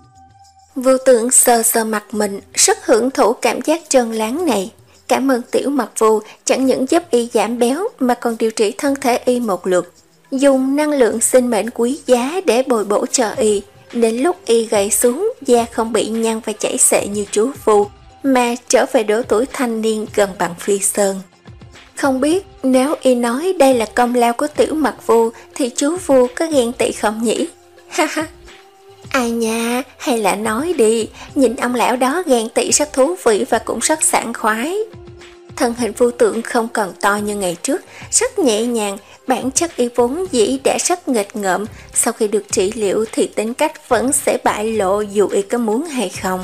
A: Vô tượng sờ sờ mặt mình, rất hưởng thụ cảm giác trơn láng này. Cảm ơn Tiểu Mặc Vu chẳng những giúp y giảm béo mà còn điều trị thân thể y một lượt, dùng năng lượng sinh mệnh quý giá để bồi bổ cho y. Đến lúc y gầy xuống, da không bị nhăn và chảy xệ như chú Vu, mà trở về độ tuổi thanh niên gần bằng Phi Sơn. Không biết nếu y nói đây là công lao của Tiểu Mặc Vu thì chú Vu có ghen tị không nhỉ? Ha ha. Ai nha, hay là nói đi, nhìn ông lão đó ghen tị rất thú vị và cũng rất sảng khoái. Thân hình vô tượng không còn to như ngày trước, rất nhẹ nhàng, bản chất y vốn dĩ đã rất nghịch ngợm, sau khi được trị liệu thì tính cách vẫn sẽ bại lộ dù y có muốn hay không.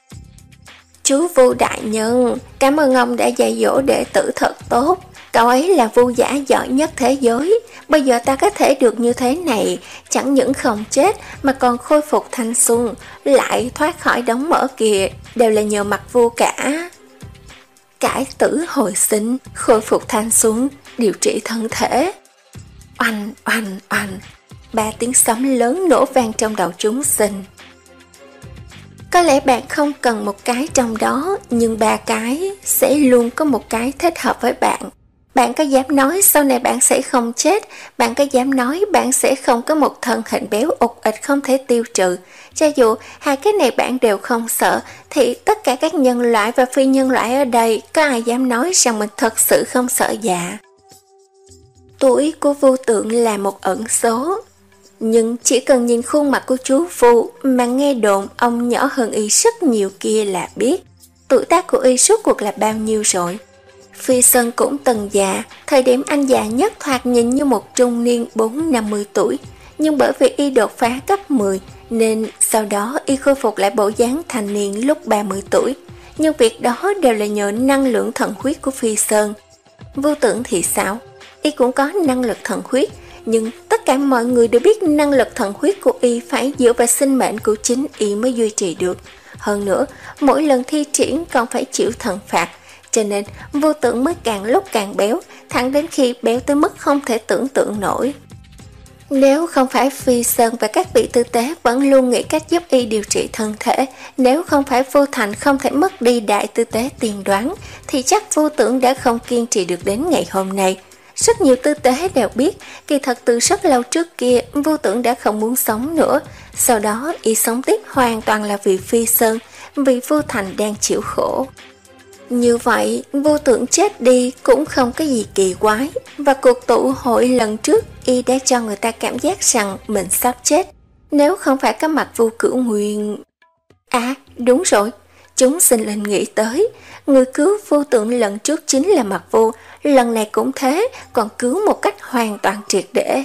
A: Chú Vu đại nhân, cảm ơn ông đã dạy dỗ đệ tử thật tốt. Cậu ấy là vu giả giỏi nhất thế giới. Bây giờ ta có thể được như thế này, chẳng những không chết mà còn khôi phục thanh xuân, lại thoát khỏi đống mỡ kìa, đều là nhờ mặt vu cả. Cải tử hồi sinh, khôi phục thanh xuân, điều trị thân thể. Oanh, oanh, oanh, ba tiếng sấm lớn nổ vang trong đầu chúng sinh. Có lẽ bạn không cần một cái trong đó, nhưng ba cái sẽ luôn có một cái thích hợp với bạn. Bạn có dám nói sau này bạn sẽ không chết? Bạn có dám nói bạn sẽ không có một thân hình béo ụt ịch không thể tiêu trừ? Cho dù hai cái này bạn đều không sợ, thì tất cả các nhân loại và phi nhân loại ở đây có ai dám nói rằng mình thật sự không sợ già? Tuổi của Vu Tượng là một ẩn số, nhưng chỉ cần nhìn khuôn mặt của chú Vu mà nghe đồn ông nhỏ hơn y rất nhiều kia là biết. Tuổi tác của y suốt cuộc là bao nhiêu rồi? Phi Sơn cũng từng già, thời điểm anh già nhất thoạt nhìn như một trung niên bốn năm mươi tuổi, nhưng bởi vì y đột phá cấp mười nên sau đó y khôi phục lại bộ dáng thành niên lúc ba mươi tuổi, nhưng việc đó đều là nhờ năng lượng thần huyết của Phi Sơn. Vu Tượng thì sao? Y cũng có năng lực thần huyết, nhưng tất cả mọi người đều biết năng lực thần huyết của y phải dựa vào sinh mệnh của chính y mới duy trì được. Hơn nữa, mỗi lần thi triển còn phải chịu thần phạt, cho nên Vu Tượng mới càng lúc càng béo, thẳng đến khi béo tới mức không thể tưởng tượng nổi. Nếu không phải Phi Sơn và các vị tư tế vẫn luôn nghĩ cách giúp y điều trị thân thể, nếu không phải Vu Thành không thể mất đi đại tư tế tiên đoán, thì chắc Vu Tượng đã không kiên trì được đến ngày hôm nay. Rất nhiều tư tế đều biết, kỳ thật từ rất lâu trước kia, Vu Tượng đã không muốn sống nữa. Sau đó, y sống tiếp hoàn toàn là vì Phi Sơn, vì Vu Thành đang chịu khổ. Như vậy, Vu Tượng chết đi cũng không có gì kỳ quái, và cuộc tụ hội lần trước y đã cho người ta cảm giác rằng mình sắp chết. Nếu không phải có mặt Vu Cửu Nguyên... À, đúng rồi, chúng sinh linh nghĩ tới, người cứu Vu Tượng lần trước chính là Mặt Vu, lần này cũng thế, còn cứu một cách hoàn toàn triệt để.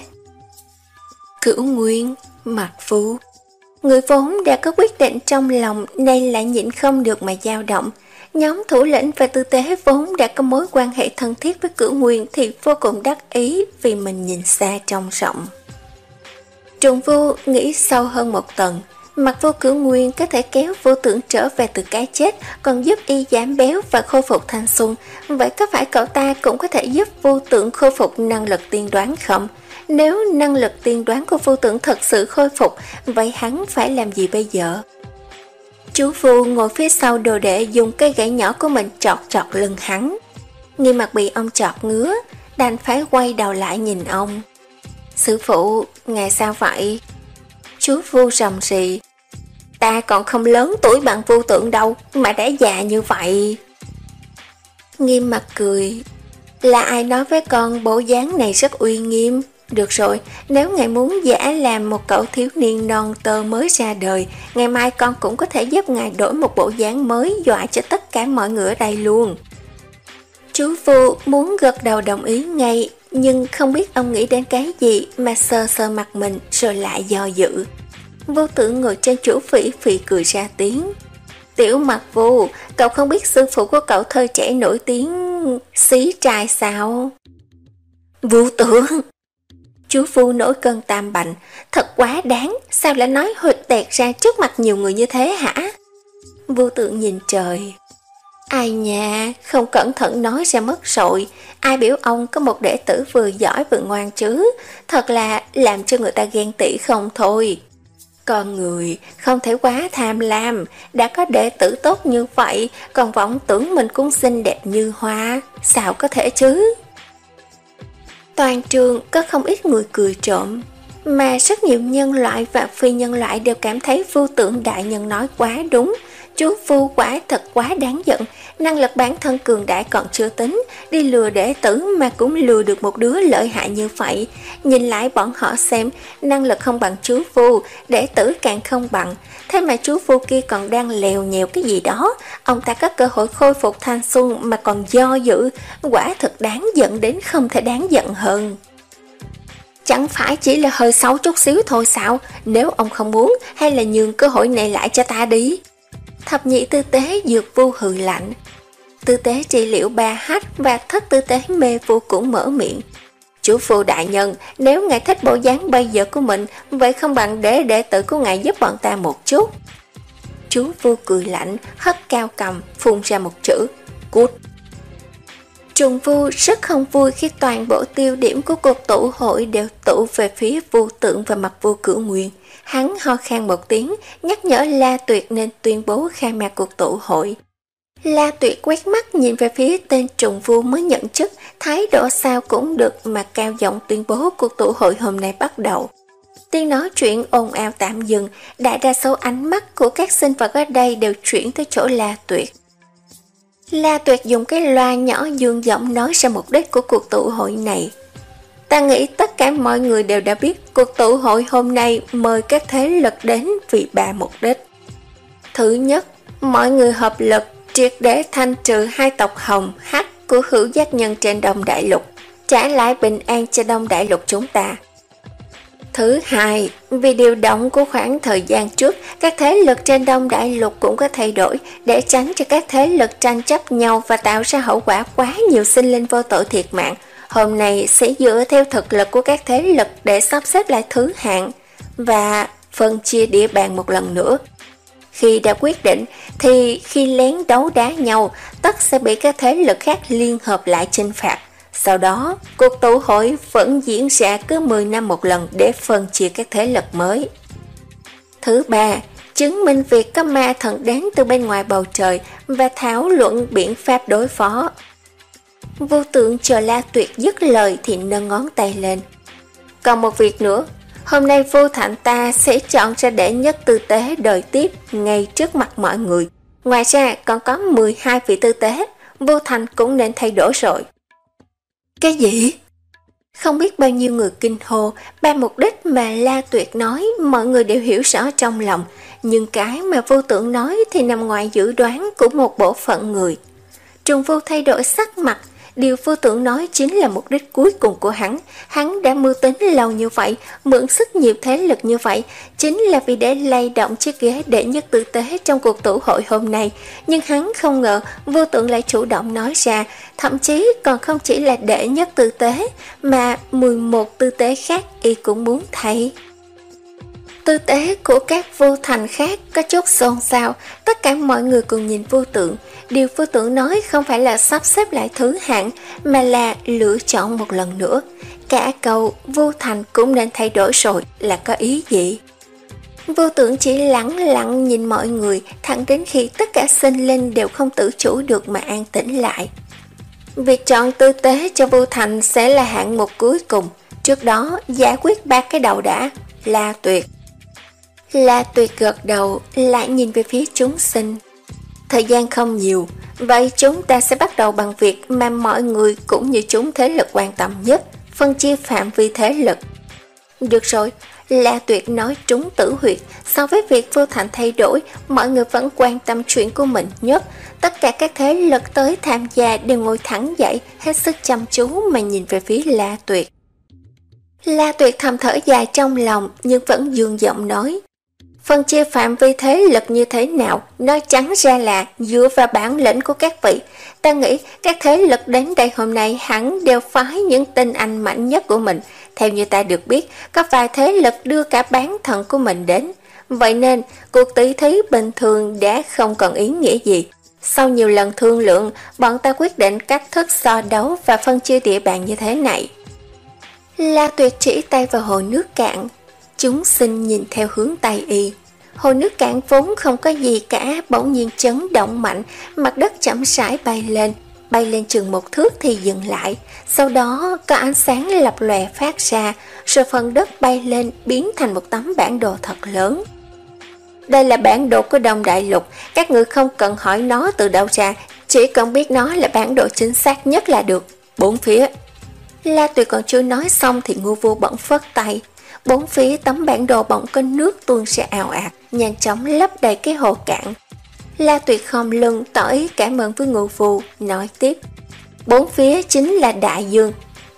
A: Cửu Nguyên, Mặt Vu, người vốn đã có quyết định trong lòng, nay lại nhịn không được mà dao động. Nhóm thủ lĩnh và tư tế vốn đã có mối quan hệ thân thiết với Cửu Nguyên thì vô cùng đắc ý vì mình nhìn xa trông rộng. Trùng Vu nghĩ sâu hơn một tầng. Mặt Vu Cửu Nguyên có thể kéo Vu Tượng trở về từ cái chết, còn giúp y giảm béo và khôi phục thanh xuân. Vậy có phải cậu ta cũng có thể giúp Vu Tượng khôi phục năng lực tiên đoán không? Nếu năng lực tiên đoán của Vu Tượng thật sự khôi phục, vậy hắn phải làm gì bây giờ? Chú Vu ngồi phía sau đồ đệ dùng cây gậy nhỏ của mình chọt chọt lưng hắn. Nghi Mặt bị ông chọt ngứa, đành phải quay đầu lại nhìn ông. Sư phụ, ngài sao vậy? Chú Vu rầm rì. Ta còn không lớn tuổi bằng Vu Tượng đâu, mà đã già như vậy. Nghiêm Mặt cười. Là ai nói với con bộ dáng này rất uy nghiêm? Được rồi, nếu ngài muốn giả làm một cậu thiếu niên non tơ mới ra đời, ngày mai con cũng có thể giúp ngài đổi một bộ dáng mới dọa cho tất cả mọi người ở đây luôn. Chú Vu muốn gật đầu đồng ý ngay, nhưng không biết ông nghĩ đến cái gì mà sờ sờ mặt mình rồi lại do dự. Vu Tượng ngồi trên chủ phỉ phì cười ra tiếng. Tiểu Mặt Vu, cậu không biết sư phụ của cậu thời trẻ nổi tiếng xí trai sao? Vu Tượng! Chú Vu nổi cơn tam bệnh, thật quá đáng, sao lại nói huỵch tẹt ra trước mặt nhiều người như thế hả? Vu Tượng nhìn trời. Ai nha, không cẩn thận nói ra mất rồi, ai biểu ông có một đệ tử vừa giỏi vừa ngoan chứ, thật là làm cho người ta ghen tị không thôi. Con người không thể quá tham lam, đã có đệ tử tốt như vậy, còn vọng tưởng mình cũng xinh đẹp như hoa, sao có thể chứ? Toàn trường có không ít người cười trộm, mà rất nhiều nhân loại và phi nhân loại đều cảm thấy Vu Tượng đại nhân nói quá đúng. Chú Vu quả thật quá đáng giận, năng lực bản thân cường đại còn chưa tính, đi lừa đệ tử mà cũng lừa được một đứa lợi hại như vậy. Nhìn lại bọn họ xem, năng lực không bằng chú Vu, đệ tử càng không bằng, thế mà chú Vu kia còn đang lèo nhèo cái gì đó, ông ta có cơ hội khôi phục thanh xuân mà còn do dự, quả thật đáng giận đến không thể đáng giận hơn. chẳng phải chỉ là hơi xấu chút xíu thôi sao? Nếu ông không muốn, hay là nhường cơ hội này lại cho ta đi. Thập nhị tư tế dược vu hừ lạnh. Tư tế trị liệu ba hách và thất tư tế mê vu cũng mở miệng. Chủ phu đại nhân, nếu ngài thích bộ dáng bây giờ của mình, vậy không bằng để đệ tử của ngài giúp bọn ta một chút. Chú vu cười lạnh, hất cao cầm, phun ra một chữ, cút. Trùng vu rất không vui khi toàn bộ tiêu điểm của cuộc tụ hội đều tụ về phía Vu Tượng và mặt Vu Cửu Nguyên. Hắn ho khan một tiếng, nhắc nhở La Tuyệt nên tuyên bố khai mạc cuộc tụ hội. La Tuyệt quét mắt nhìn về phía tên trùng vu mới nhận chức, thái độ sao cũng được mà cao giọng tuyên bố cuộc tụ hội hôm nay bắt đầu. Tiếng nói chuyện ồn ào tạm dừng, đại đa số ánh mắt của các sinh vật ở đây đều chuyển tới chỗ La Tuyệt. La Tuyệt dùng cái loa nhỏ dương giọng nói ra mục đích của cuộc tụ hội này. Ta nghĩ tất cả mọi người đều đã biết cuộc tụ hội hôm nay mời các thế lực đến vì ba mục đích. Thứ nhất, mọi người hợp lực triệt để thanh trừ hai tộc Hồng, Hắc của hữu giác nhân trên Đông Đại Lục, trả lại bình an cho Đông Đại Lục chúng ta. Thứ hai, vì điều động của khoảng thời gian trước, các thế lực trên Đông Đại Lục cũng có thay đổi để tránh cho các thế lực tranh chấp nhau và tạo ra hậu quả quá nhiều sinh linh vô tội thiệt mạng. Hôm nay sẽ dựa theo thực lực của các thế lực để sắp xếp lại thứ hạng và phân chia địa bàn một lần nữa. Khi đã quyết định thì khi lén đấu đá nhau, tất sẽ bị các thế lực khác liên hợp lại chinh phạt. Sau đó, cuộc tụ hội vẫn diễn ra cứ mười năm một lần để phân chia các thế lực mới. Thứ ba, chứng minh việc có ma thần đến từ bên ngoài bầu trời và thảo luận biện pháp đối phó. Vô Tượng chờ La Tuyệt dứt lời thì nâng ngón tay lên. Còn một việc nữa, hôm nay Vô Thành ta sẽ chọn ra đệ nhất tư tế đời tiếp ngay trước mặt mọi người. Ngoài ra còn có mười hai vị tư tế, Vô Thành cũng nên thay đổi rồi. Cái gì? Không biết bao nhiêu người kinh hô, ba mục đích mà La Tuyệt nói mọi người đều hiểu rõ trong lòng, nhưng cái mà Vô Tượng nói thì nằm ngoài dự đoán của một bộ phận người. Trùng Vô thay đổi sắc mặt, điều Vô Tượng nói chính là mục đích cuối cùng của hắn. Hắn đã mưu tính lâu như vậy, mượn sức nhiều thế lực như vậy, chính là vì để lay động chiếc ghế đệ nhất tư tế trong cuộc tụ hội hôm nay. Nhưng hắn không ngờ Vô Tượng lại chủ động nói ra, thậm chí còn không chỉ là đệ nhất tư tế, mà mười một tư tế khác y cũng muốn thấy. Tư tế của các vô thành khác có chút xôn xao, tất cả mọi người cùng nhìn Vô Tượng. Điều Vô Tượng nói không phải là sắp xếp lại thứ hạng, mà là lựa chọn một lần nữa. Cả câu Vô Thành cũng nên thay đổi rồi là có ý gì? Vô Tượng chỉ lặng lặng nhìn mọi người, thẳng đến khi tất cả sinh linh đều không tự chủ được mà an tĩnh lại. Việc chọn tư tế cho Vô Thành sẽ là hạng mục cuối cùng. Trước đó giải quyết ba cái đầu đã. La Tuyệt. La Tuyệt gật đầu, lại nhìn về phía chúng sinh. Thời gian không nhiều, vậy chúng ta sẽ bắt đầu bằng việc mà mọi người cũng như chúng thế lực quan tâm nhất, phân chia phạm vi thế lực. Được rồi, La Tuyệt nói trúng tử huyệt, so với việc Vô Thành thay đổi, mọi người vẫn quan tâm chuyện của mình nhất. Tất cả các thế lực tới tham gia đều ngồi thẳng dậy, hết sức chăm chú mà nhìn về phía La Tuyệt. La Tuyệt thầm thở dài trong lòng, nhưng vẫn dương giọng nói. Phân chia phạm vi thế lực như thế nào, nói trắng ra là dựa vào bản lĩnh của các vị. Ta nghĩ các thế lực đến đây hôm nay hẳn đều phái những tinh anh mạnh nhất của mình. Theo như ta được biết, có vài thế lực đưa cả bán thần của mình đến. Vậy nên, cuộc tỷ thí bình thường đã không còn ý nghĩa gì. Sau nhiều lần thương lượng, bọn ta quyết định cách thức so đấu và phân chia địa bàn như thế này. La Tuyệt chỉ tay vào hồ nước cạn. Chúng sinh nhìn theo hướng Tây y. Hồ nước cạn vốn không có gì cả, bỗng nhiên chấn động mạnh, mặt đất chậm rãi bay lên, bay lên chừng một thước thì dừng lại. Sau đó có ánh sáng lập lòe phát ra, rồi phần đất bay lên biến thành một tấm bản đồ thật lớn. Đây là bản đồ của Đông Đại Lục, các người không cần hỏi nó từ đâu ra, chỉ cần biết nó là bản đồ chính xác nhất là được. Bốn phía. La Tuyệt còn chưa nói xong thì Ngô Vô bỗng phất tay. Bốn phía tấm bản đồ bỗng có nước tuôn ra ào ạt, nhanh chóng lấp đầy cái hồ cạn. La Tuyệt khom lưng tỏ ý cảm ơn với Ngô Vô, nói tiếp. Bốn phía chính là đại dương.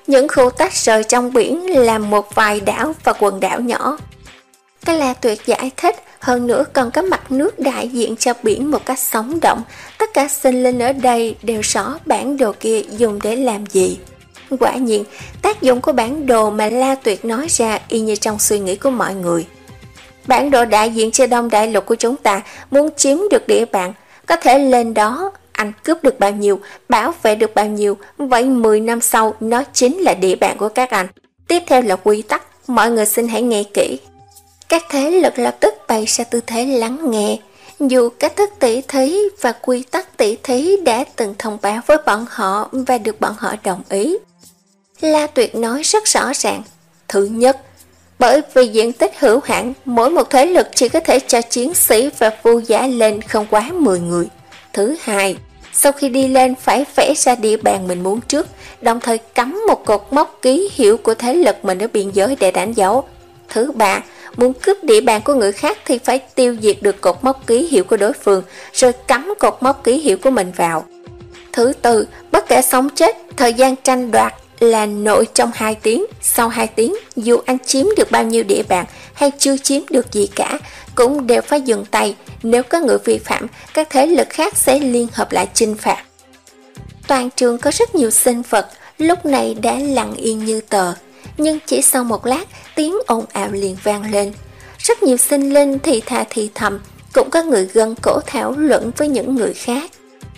A: Những khu tách rời trong biển làm một vài đảo và quần đảo nhỏ. Cái La Tuyệt giải thích, hơn nữa còn có mặt nước đại diện cho biển một cách sống động. Tất cả sinh linh ở đây đều rõ bản đồ kia dùng để làm gì. Quả nhiên, tác dụng của bản đồ mà La Tuyệt nói ra y như trong suy nghĩ của mọi người. Bản đồ đại diện cho Đông Đại Lục của chúng ta, muốn chiếm được địa bàn, có thể lên đó, anh cướp được bao nhiêu, bảo vệ được bao nhiêu, vậy mười năm sau nó chính là địa bàn của các anh. Tiếp theo là quy tắc, mọi người xin hãy nghe kỹ. Các thế lực lập tức bày ra tư thế lắng nghe. Dù cách thức tỷ thí và quy tắc tỷ thí đã từng thông báo với bọn họ và được bọn họ đồng ý. La Tuyệt nói rất rõ ràng. Thứ nhất, bởi vì diện tích hữu hạn, mỗi một thế lực chỉ có thể cho chiến sĩ và phu giả lên không quá mười người. Thứ hai, sau khi đi lên phải vẽ ra địa bàn mình muốn trước, đồng thời cắm một cột mốc ký hiệu của thế lực mình ở biên giới để đánh dấu. Thứ ba, muốn cướp địa bàn của người khác thì phải tiêu diệt được cột mốc ký hiệu của đối phương, rồi cắm cột mốc ký hiệu của mình vào. Thứ tư, bất kể sống chết, thời gian tranh đoạt là nội trong hai tiếng, sau hai tiếng, dù anh chiếm được bao nhiêu địa bàn hay chưa chiếm được gì cả, cũng đều phải dừng tay. Nếu có người vi phạm, các thế lực khác sẽ liên hợp lại chinh phạt. Toàn trường có rất nhiều sinh vật, lúc này đã lặng yên như tờ. Nhưng chỉ sau một lát, tiếng ồn ào liền vang lên. Rất nhiều sinh linh thì thà thì thầm, cũng có người gân cổ thảo luận với những người khác.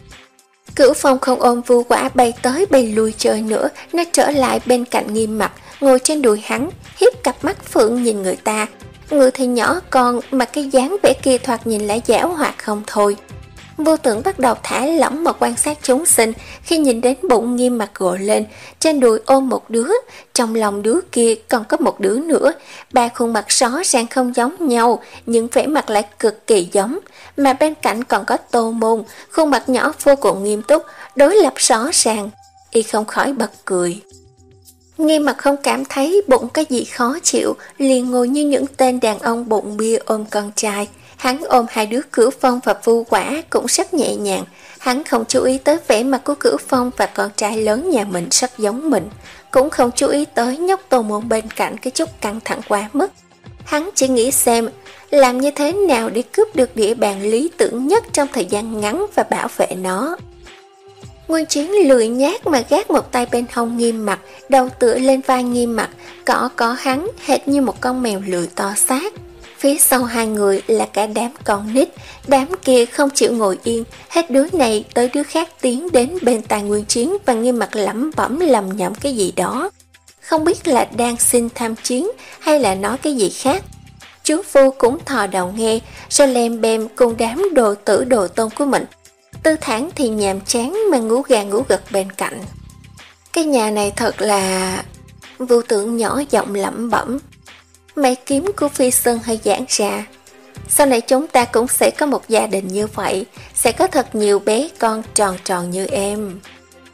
A: Cửu Phong không ôm Vu Quả bay tới bay lui chơi nữa, nó trở lại bên cạnh Nghiêm Mặc, ngồi trên đùi hắn, hiếp cặp mắt phượng nhìn người ta. Người thì nhỏ con mà cái dáng vẻ kia thoạt nhìn lại giảo hoạt không thôi. Vô Tưởng bắt đầu thả lỏng mà quan sát chúng sinh, khi nhìn đến bụng Nghiêm Mặc gồ lên, trên đùi ôm một đứa, trong lòng đứa kia còn có một đứa nữa. Ba khuôn mặt rõ ràng không giống nhau, nhưng vẻ mặt lại cực kỳ giống, mà bên cạnh còn có Tô Môn, khuôn mặt nhỏ vô cùng nghiêm túc, đối lập rõ ràng. Y không khỏi bật cười. Nghiêm Mặc không cảm thấy bụng cái gì khó chịu, liền ngồi như những tên đàn ông bụng bia ôm con trai. Hắn ôm hai đứa Cửu Phong và Vu Quả cũng rất nhẹ nhàng. Hắn không chú ý tới vẻ mặt của Cửu Phong và con trai lớn nhà mình rất giống mình, cũng không chú ý tới nhóc Tô Môn bên cạnh cái chút căng thẳng quá mức. Hắn chỉ nghĩ xem làm như thế nào để cướp được địa bàn lý tưởng nhất trong thời gian ngắn và bảo vệ nó. Nguyên Chiến lười nhác mà gác một tay bên hông Nghiêm Mặc, đầu tựa lên vai Nghiêm Mặc, cỏ cỏ hắn hệt như một con mèo lười to xác. Phía sau hai người là cả đám con nít, đám kia không chịu ngồi yên, hết đứa này tới đứa khác tiến đến bên tai Nguyên Chiến và Nghiêm Mặc lẩm bẩm lầm nhẩm cái gì đó. Không biết là đang xin tham chiến hay là nói cái gì khác. Chú Phu cũng thò đầu nghe, rồi lem bem cùng đám đồ tử đồ tôn của mình. Tư Thản thì nhàm chán mà ngủ gà ngủ gật bên cạnh. Cái nhà này thật là... Vô Tưởng nhỏ giọng lẩm bẩm. Máy kiếm của Phi Sơn hơi giãn ra. Sau này chúng ta cũng sẽ có một gia đình như vậy, sẽ có thật nhiều bé con tròn tròn như em.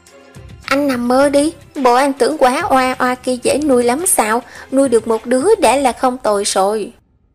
A: Anh nằm mơ đi, bộ anh tưởng quá oa oa kia dễ nuôi lắm sao, nuôi được một đứa đã là không tồi rồi.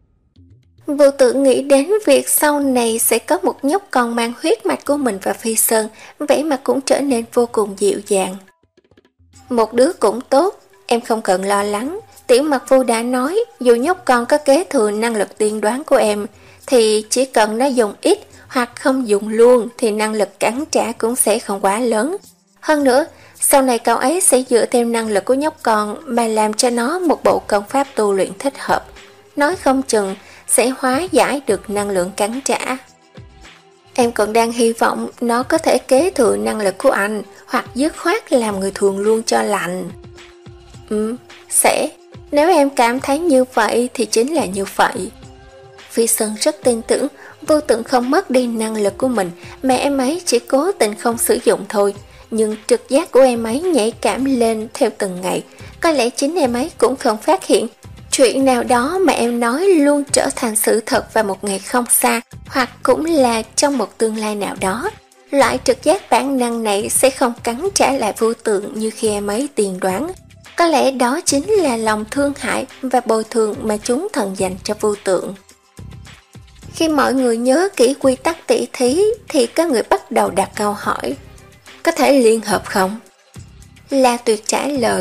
A: Vô Tưởng nghĩ đến việc sau này sẽ có một nhóc con mang huyết mạch của mình và Phi Sơn, vẻ mặt cũng trở nên vô cùng dịu dàng. Một đứa cũng tốt, em không cần lo lắng. Tiểu Mặc Phu đã nói, dù nhóc con có kế thừa năng lực tiên đoán của em, thì chỉ cần nó dùng ít hoặc không dùng luôn thì năng lực cắn trả cũng sẽ không quá lớn. Hơn nữa, sau này cậu ấy sẽ dựa theo năng lực của nhóc con mà làm cho nó một bộ công pháp tu luyện thích hợp. Nói không chừng sẽ hóa giải được năng lượng cắn trả. Em còn đang hy vọng nó có thể kế thừa năng lực của anh, hoặc dứt khoát làm người thường luôn cho lành. Ừ, sẽ. Nếu em cảm thấy như vậy thì chính là như vậy. Phi Sơn rất tin tưởng Vô Tưởng không mất đi năng lực của mình, mà em ấy chỉ cố tình không sử dụng thôi. Nhưng trực giác của em ấy nhạy cảm lên theo từng ngày. Có lẽ chính em ấy cũng không phát hiện chuyện nào đó mà em nói luôn trở thành sự thật vào một ngày không xa, hoặc cũng là trong một tương lai nào đó. Loại trực giác bản năng này sẽ không cắn trả lại Vô Tưởng như khi em ấy tiên đoán. Có lẽ đó chính là lòng thương hại và bồi thường mà chúng thần dành cho Vô Tưởng. Khi mọi người nhớ kỹ quy tắc tỷ thí thì có người bắt đầu đặt câu hỏi. Có thể liên hợp không? La Tuyệt trả lời.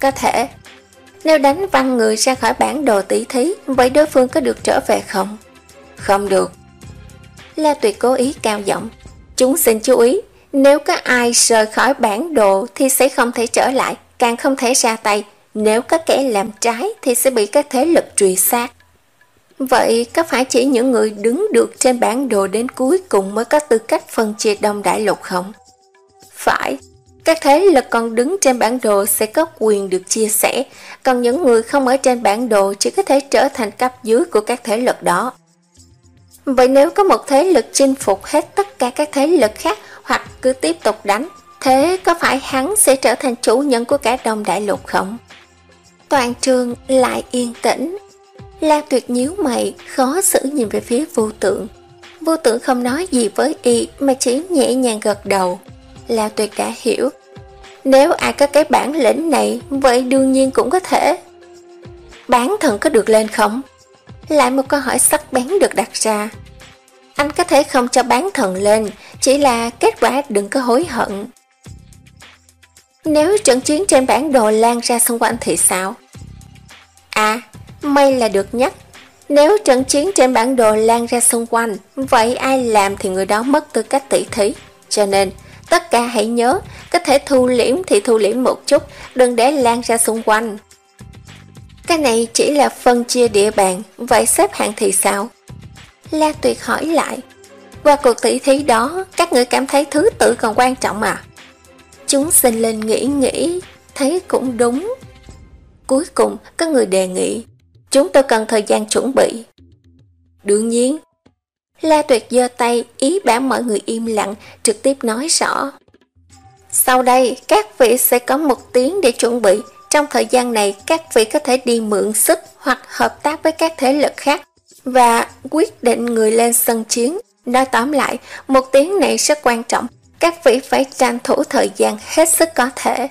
A: có thể. Nếu đánh văng người ra khỏi bản đồ tỷ thí, vậy đối phương có được trở về không? Không được. La Tuyệt cố ý cao giọng. Chúng xin chú ý, nếu có ai rời khỏi bản đồ thì sẽ không thể trở lại, càng không thể ra tay. Nếu có kẻ làm trái thì sẽ bị các thế lực truy sát. Vậy có phải chỉ những người đứng được trên bản đồ đến cuối cùng mới có tư cách phân chia Đông Đại Lục không? Phải, các thế lực còn đứng trên bản đồ sẽ có quyền được chia sẻ, còn những người không ở trên bản đồ chỉ có thể trở thành cấp dưới của các thế lực đó. Vậy nếu có một thế lực chinh phục hết tất cả các thế lực khác hoặc cứ tiếp tục đánh, thế có phải hắn sẽ trở thành chủ nhân của cả Đông Đại Lục không? Toàn trường lại yên tĩnh. La Tuyệt nhíu mày, khó xử nhìn về phía Vô Tượng. Vô Tượng không nói gì với y mà chỉ nhẹ nhàng gật đầu. La Tuyệt đã hiểu. Nếu ai có cái bản lĩnh này, vậy đương nhiên cũng có thể. Bán thần có được lên không? Lại một câu hỏi sắc bén được đặt ra. Anh có thể không cho bán thần lên, chỉ là kết quả đừng có hối hận. Nếu trận chiến trên bản đồ lan ra xung quanh thì sao? À, may là được nhắc. Nếu trận chiến trên bản đồ lan ra xung quanh, vậy ai làm thì người đó mất tư cách tỷ thí. Cho nên, tất cả hãy nhớ, có thể thu liễm thì thu liễm một chút, đừng để lan ra xung quanh. Cái này chỉ là phân chia địa bàn, vậy xếp hạng thì sao? La Tuyệt hỏi lại. Qua cuộc tỷ thí đó, các người cảm thấy thứ tự còn quan trọng à? Chúng sinh lên nghĩ nghĩ, thấy cũng đúng. Cuối cùng, có người đề nghị, chúng tôi cần thời gian chuẩn bị. Đương nhiên. La Tuyệt giơ tay, ý bảo mọi người im lặng, trực tiếp nói rõ. Sau đây, các vị sẽ có một tiếng để chuẩn bị. Trong thời gian này, các vị có thể đi mượn sức hoặc hợp tác với các thế lực khác và quyết định người lên sân chiến. Nói tóm lại, một tiếng này rất quan trọng. Các vị phải tranh thủ thời gian hết sức có thể.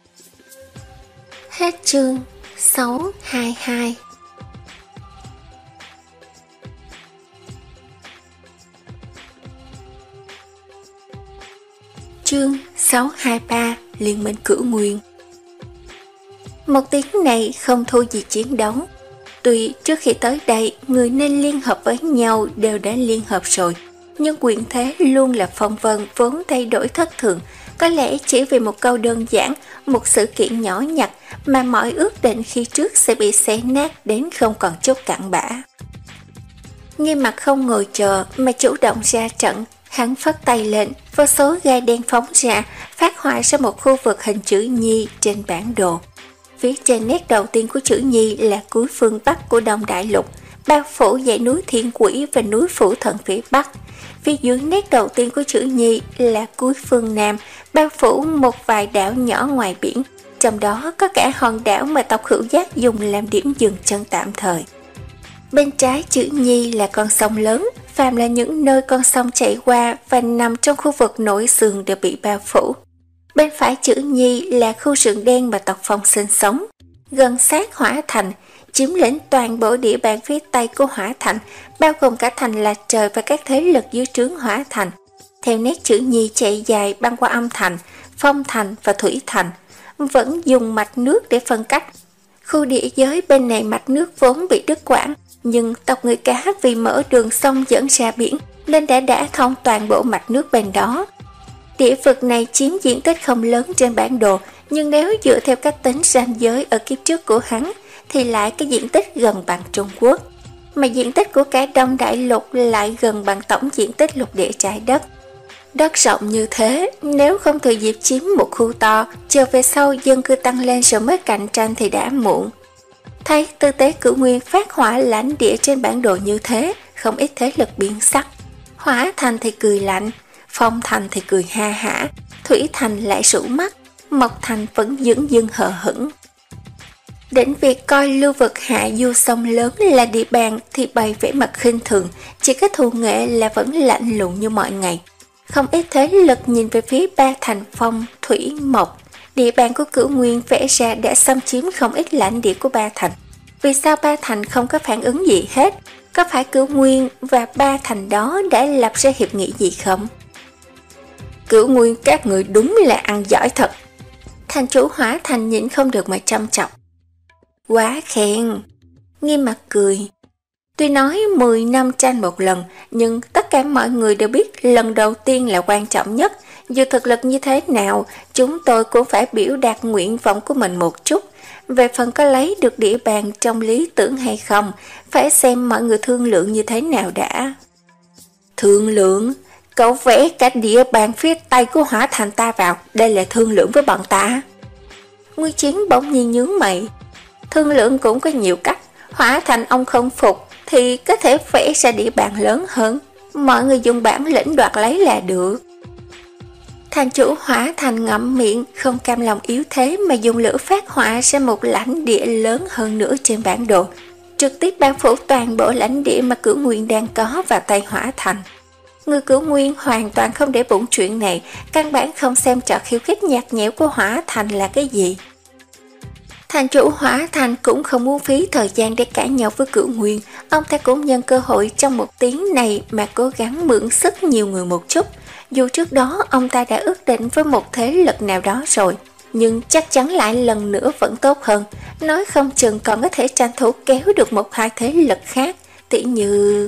A: Hết chương sáu hai hai. Chương sáu hai ba Liên minh Cửu Nguyên. Một tiếng này không thua gì chiến đấu. Tuy trước khi tới đây, người nên liên hợp với nhau đều đã liên hợp rồi, nhưng quyền thế luôn là phong vân vốn thay đổi thất thường. Có lẽ chỉ vì một câu đơn giản, một sự kiện nhỏ nhặt mà mọi ước định khi trước sẽ bị xé nát đến không còn chút cặn bã. Nghiêm Mặt không ngồi chờ mà chủ động ra trận. Hắn phất tay lên, vô số gai đen phóng ra, phát họa ra một khu vực hình chữ nhi trên bản đồ. Phía trên nét đầu tiên của chữ nhi là cuối phương Bắc của Đông Đại Lục, bao phủ dãy núi Thiên Quỷ và núi Phủ Thần phía Bắc. Phía dưới nét đầu tiên của chữ nhi là cuối phương Nam, bao phủ một vài đảo nhỏ ngoài biển, trong đó có cả hòn đảo mà tộc Hữu Giác dùng làm điểm dừng chân tạm thời. Bên trái chữ nhi là con sông lớn, phàm là những nơi con sông chảy qua và nằm trong khu vực nổi sườn đều bị bao phủ. Bên phải chữ nhi là khu rừng đen mà tộc Phong sinh sống, gần sát Hỏa Thành, chiếm lĩnh toàn bộ địa bàn phía tây của Hỏa Thành, bao gồm cả thành Lạc Trời và các thế lực dưới trướng Hỏa Thành. Theo nét chữ nhi chạy dài băng qua Âm Thành, Phong Thành và Thủy Thành, vẫn dùng mạch nước để phân cách. Khu địa giới bên này mạch nước vốn bị đứt quãng, nhưng tộc người cá vì mở đường sông dẫn ra biển nên đã đả thông toàn bộ mạch nước bên đó. Địa vực này chiếm diện tích không lớn trên bản đồ, nhưng nếu dựa theo cách tính ranh giới ở kiếp trước của hắn thì lại có diện tích gần bằng Trung Quốc, mà diện tích của cả Đông Đại Lục lại gần bằng tổng diện tích lục địa trái đất. Đất rộng như thế, nếu không thừa dịp chiếm một khu to, chờ về sau dân cư tăng lên rồi mới cạnh tranh thì đã muộn. Thấy tư tế Cửu Nguyên phát hỏa lãnh địa trên bản đồ như thế, không ít thế lực biến sắc. Hỏa Thành thì cười lạnh, Phong Thành thì cười ha hả, Thủy Thành lại rũ mắt, Mộc Thành vẫn dửng dưng hờ hững. Đến việc coi lưu vực hạ du sông lớn là địa bàn thì bày vẻ mặt khinh thường, chỉ có Thù Nghệ là vẫn lạnh lùng như mọi ngày. Không ít thế lực nhìn về phía ba thành Phong, Thủy, Mộc. Địa bàn của Cửu Nguyên vẽ ra đã xâm chiếm không ít lãnh địa của ba thành. Vì sao ba thành không có phản ứng gì hết? Có phải Cửu Nguyên và ba thành đó đã lập ra hiệp nghị gì không? Cửu Nguyên các người đúng là ăn giỏi thật. Thành chủ Hỏa Thành nhịn không được mà chăm chọc. Quá khen. Nghiêm mặt cười. Tuy nói mười năm tranh một lần, nhưng tất cả mọi người đều biết lần đầu tiên là quan trọng nhất. Dù thực lực như thế nào, chúng tôi cũng phải biểu đạt nguyện vọng của mình một chút. Về phần có lấy được địa bàn trong lý tưởng hay không, phải xem mọi người thương lượng như thế nào đã. Thương lượng? Cậu vẽ cả địa bàn phía tây của Hỏa Thành ta vào, đây là thương lượng với bọn ta. Nguyên Chiến bỗng nhiên nhướng mày. Thương lượng cũng có nhiều cách. Hỏa Thành ông không phục thì có thể vẽ ra địa bàn lớn hơn, mọi người dùng bản lĩnh đoạt lấy là được. Thành chủ Hỏa Thành ngậm miệng, không cam lòng yếu thế mà dùng lửa phát họa ra một lãnh địa lớn hơn nữa trên bản đồ, trực tiếp bao phủ toàn bộ lãnh địa mà Cửu Nguyên đang có vào tay Hỏa Thành. Người Cửu Nguyên hoàn toàn không để bụng chuyện này, căn bản không xem trò khiêu khích nhạt nhẽo của Hỏa Thành là cái gì. Thành chủ Hỏa Thành cũng không muốn phí thời gian để cãi nhau với Cửu Nguyên, ông ta cũng nhân cơ hội trong một tiếng này mà cố gắng mượn sức nhiều người một chút. Dù trước đó ông ta đã ước định với một thế lực nào đó rồi, nhưng chắc chắn lại lần nữa vẫn tốt hơn, nói không chừng còn có thể tranh thủ kéo được một hai thế lực khác, tỉ như...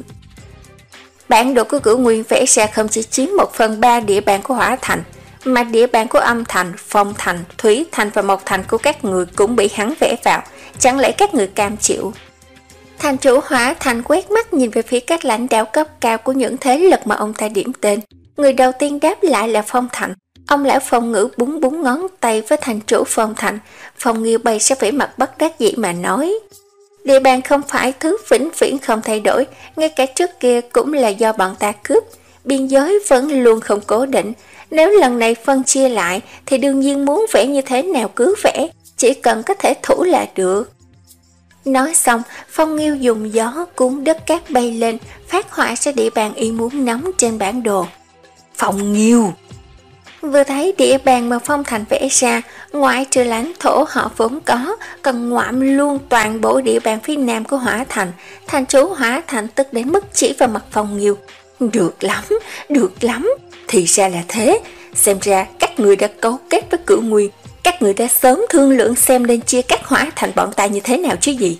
A: Bản đồ của Cửu Nguyên vẽ ra không chỉ chiếm một phần ba địa bàn của Hỏa Thành, mà địa bàn của Âm Thành, Phong Thành, Thủy Thành và Mộc Thành của các người cũng bị hắn vẽ vào, chẳng lẽ các người cam chịu? Thành chủ Hỏa Thành quét mắt nhìn về phía các lãnh đạo cấp cao của những thế lực mà ông ta điểm tên. Người đầu tiên đáp lại là Phong Thành. Ông lão Phong Ngữ búng búng ngón tay với thành chủ Phong Thành. Phong Nghiêu bày ra vẻ mặt bất đắc dĩ mà nói: địa bàn không phải thứ vĩnh viễn không thay đổi, ngay cả trước kia cũng là do bọn ta cướp. Biên giới vẫn luôn không cố định. Nếu lần này phân chia lại thì đương nhiên muốn vẽ như thế nào cứ vẽ, chỉ cần có thể thủ là được. Nói xong, Phong Nghiêu dùng gió cuốn đất cát bay lên, phát họa ra địa bàn y muốn nắm trên bản đồ. Phong Nghiêu! Vừa thấy địa bàn mà Phong Thành vẽ ra, ngoại trừ lãnh thổ họ vốn có, còn ngoạm luôn toàn bộ địa bàn phía nam của Hỏa Thành. Thành chủ Hỏa Thành tức đến mức chỉ vào mặt Phong Nghiêu. Được lắm, được lắm, thì ra là thế, xem ra các người đã cấu kết với Cửu Nguyên, các người đã sớm thương lượng xem nên chia cắt Hỏa Thành bọn ta như thế nào chứ gì.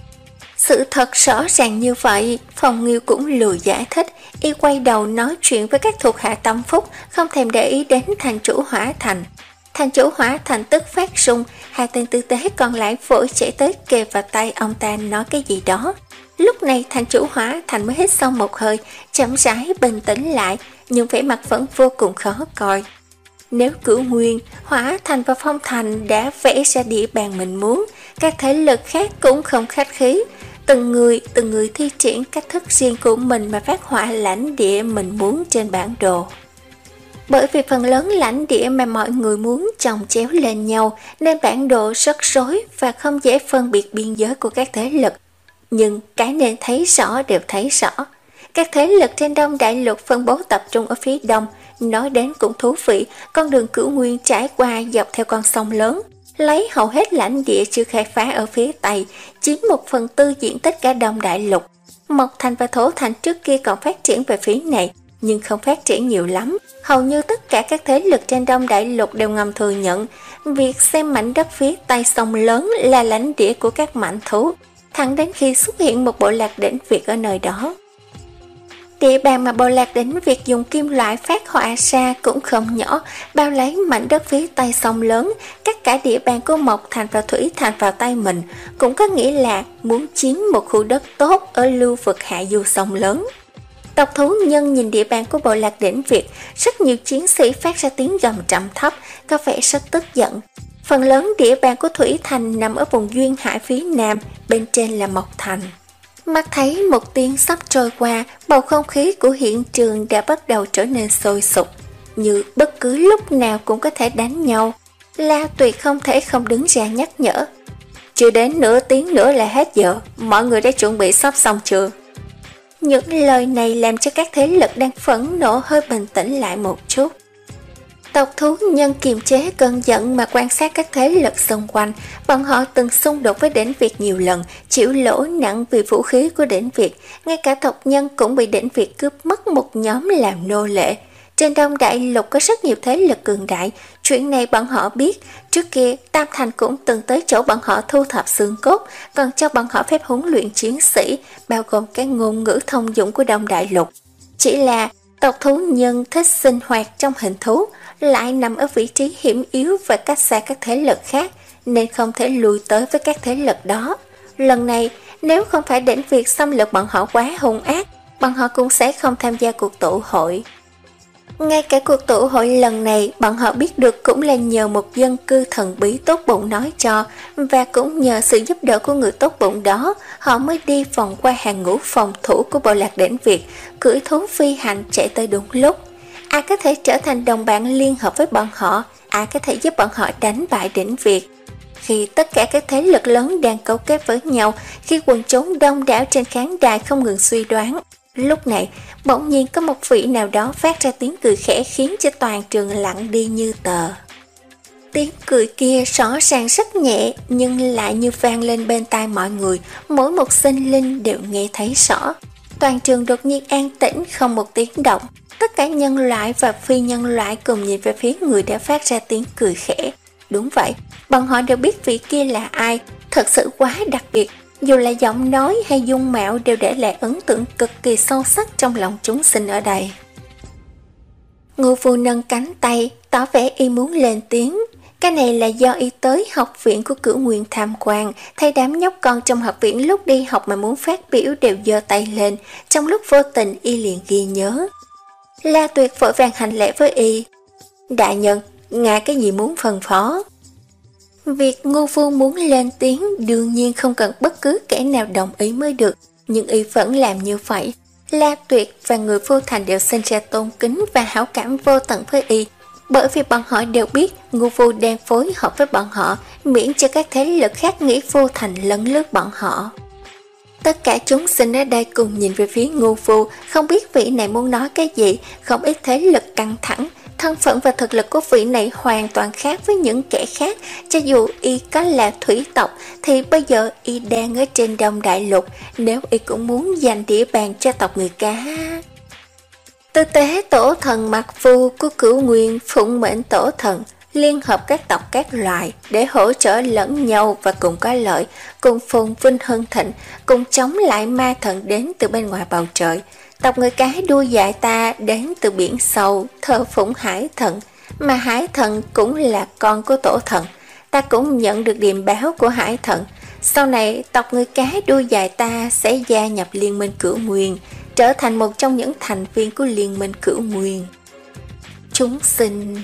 A: Sự thật rõ ràng như vậy, Phong Nghiêu cũng lười giải thích, y quay đầu nói chuyện với các thuộc hạ tâm phúc, không thèm để ý đến thành chủ Hỏa Thành. Thành chủ Hỏa Thành tức phát rung, hai tên tư tế còn lại vội chạy tới kề vào tay ông ta nói cái gì đó. Lúc này thành chủ Hỏa Thành mới hít sâu một hơi, chậm rãi bình tĩnh lại, nhưng vẻ mặt vẫn vô cùng khó coi. Nếu Cửu Nguyên, Hỏa Thành và Phong Thành đã vẽ ra địa bàn mình muốn, các thế lực khác cũng không khách khí. Từng người, từng người thi triển cách thức riêng của mình mà phát họa lãnh địa mình muốn trên bản đồ. Bởi vì phần lớn lãnh địa mà mọi người muốn chồng chéo lên nhau, nên bản đồ rất rối và không dễ phân biệt biên giới của các thế lực. Nhưng cái nên thấy rõ đều thấy rõ. Các thế lực trên Đông Đại Lục phân bố tập trung ở phía đông, nói đến cũng thú vị, con đường Cửu Nguyên trải qua dọc theo con sông lớn, lấy hầu hết lãnh địa chưa khai phá ở phía Tây, chiếm một phần tư diện tích cả Đông Đại Lục. Mộc Thành và Thổ Thành trước kia còn phát triển về phía này, nhưng không phát triển nhiều lắm. Hầu như tất cả các thế lực trên Đông Đại Lục đều ngầm thừa nhận việc xem mảnh đất phía Tây sông lớn là lãnh địa của các mãnh thú, thẳng đến khi xuất hiện một bộ lạc đỉnh Việt ở nơi đó. Địa bàn mà bộ lạc đỉnh Việt dùng kim loại phát họa ra cũng không nhỏ, bao lấy mảnh đất phía Tây sông lớn, cắt cả địa bàn của Mộc Thành và Thủy Thành vào tay mình, cũng có nghĩa là muốn chiếm một khu đất tốt ở lưu vực hạ du sông lớn. Tộc thú nhân nhìn địa bàn của bộ lạc đỉnh Việt, rất nhiều chiến sĩ phát ra tiếng gầm trầm thấp, có vẻ rất tức giận. Phần lớn địa bàn của Thủy Thành nằm ở vùng duyên hải phía nam, bên trên là Mộc Thành. Mắt thấy một tiếng sắp trôi qua, bầu không khí của hiện trường đã bắt đầu trở nên sôi sục, như bất cứ lúc nào cũng có thể đánh nhau. La Tuyệt không thể không đứng ra nhắc nhở. Chưa đến nửa tiếng nữa là hết giờ, mọi người đã chuẩn bị sắp xong chưa? Những lời này làm cho các thế lực đang phẫn nộ hơi bình tĩnh lại một chút. Tộc thú nhân kiềm chế cơn giận mà quan sát các thế lực xung quanh. Bọn họ từng xung đột với đỉnh Việt nhiều lần, chịu lỗ nặng vì vũ khí của đỉnh Việt. Ngay cả tộc nhân cũng bị đỉnh Việt cướp mất một nhóm làm nô lệ. Trên Đông Đại Lục có rất nhiều thế lực cường đại, Chuyện này bọn họ biết, trước kia Tam Thành cũng từng tới chỗ bọn họ thu thập xương cốt, còn cho bọn họ phép huấn luyện chiến sĩ, bao gồm cái ngôn ngữ thông dụng của Đông Đại Lục. Chỉ là tộc thú nhân thích sinh hoạt trong hình thú, lại nằm ở vị trí hiểm yếu và cách xa các thế lực khác, nên không thể lùi tới với các thế lực đó. Lần này, nếu không phải đến việc xâm lược bọn họ quá hung ác, bọn họ cũng sẽ không tham gia cuộc tụ hội. Ngay cả cuộc tụ hội lần này, bọn họ biết được cũng là nhờ một dân cư thần bí tốt bụng nói cho, và cũng nhờ sự giúp đỡ của người tốt bụng đó, họ mới đi vòng qua hàng ngũ phòng thủ của bộ lạc đỉnh Việt, cưỡi thú phi hành chạy tới đúng lúc. Ai có thể trở thành đồng bạn liên hợp với bọn họ, ai có thể giúp bọn họ đánh bại đỉnh Việt. Khi tất cả các thế lực lớn đang cấu kết với nhau, khi quần chúng đông đảo trên khán đài không ngừng suy đoán, lúc này bỗng nhiên có một vị nào đó phát ra tiếng cười khẽ khiến cho toàn trường lặng đi như tờ. Tiếng cười kia rõ ràng rất nhẹ nhưng lại như vang lên bên tai mọi người, mỗi một sinh linh đều nghe thấy rõ. Toàn trường đột nhiên an tĩnh không một tiếng động. Tất cả nhân loại và phi nhân loại cùng nhìn về phía người đã phát ra tiếng cười khẽ. Đúng vậy, bọn họ đều biết vị kia là ai, thật sự quá đặc biệt. Dù là giọng nói hay dung mạo đều để lại ấn tượng cực kỳ sâu sắc trong lòng chúng sinh ở đây. Ngô Phu nâng cánh tay, tỏ vẻ y muốn lên tiếng. Cái này là do y tới học viện của Cửu Nguyên tham quan, thấy đám nhóc con trong học viện lúc đi học mà muốn phát biểu đều giơ tay lên, trong lúc vô tình y liền ghi nhớ. La Tuyệt vội vàng hành lễ với y. Đại nhân, ngài cái gì muốn phân phó? Việc Ngô Phu muốn lên tiếng đương nhiên không cần bất cứ kẻ nào đồng ý mới được, nhưng y vẫn làm như vậy. La Tuyệt và người vô thành đều sinh ra tôn kính và hảo cảm vô tận với y, bởi vì bọn họ đều biết Ngô Phu đang phối hợp với bọn họ, miễn cho các thế lực khác nghĩ vô thành lấn lướt bọn họ. Tất cả chúng sinh ở đây cùng nhìn về phía Ngô Phu, không biết vị này muốn nói cái gì, không ít thế lực căng thẳng. Thân phận và thực lực của vị này hoàn toàn khác với những kẻ khác, cho dù y có là thủy tộc thì bây giờ y đang ở trên Đông Đại Lục, nếu y cũng muốn giành địa bàn cho tộc người cá. Tư tế tổ thần Mặc Phu của Cửu Nguyên phụng mệnh tổ thần, liên hợp các tộc các loài để hỗ trợ lẫn nhau và cùng có lợi, cùng phồn vinh hưng thịnh, cùng chống lại ma thần đến từ bên ngoài bầu trời. Tộc người cá đua dại ta đến từ biển sâu, thờ phụng hải thần, mà hải thần cũng là con của tổ thần. Ta cũng nhận được điềm báo của hải thần, sau này tộc người cá đua dại ta sẽ gia nhập liên minh Cửu Nguyên, trở thành một trong những thành viên của liên minh Cửu Nguyên. Chúng sinh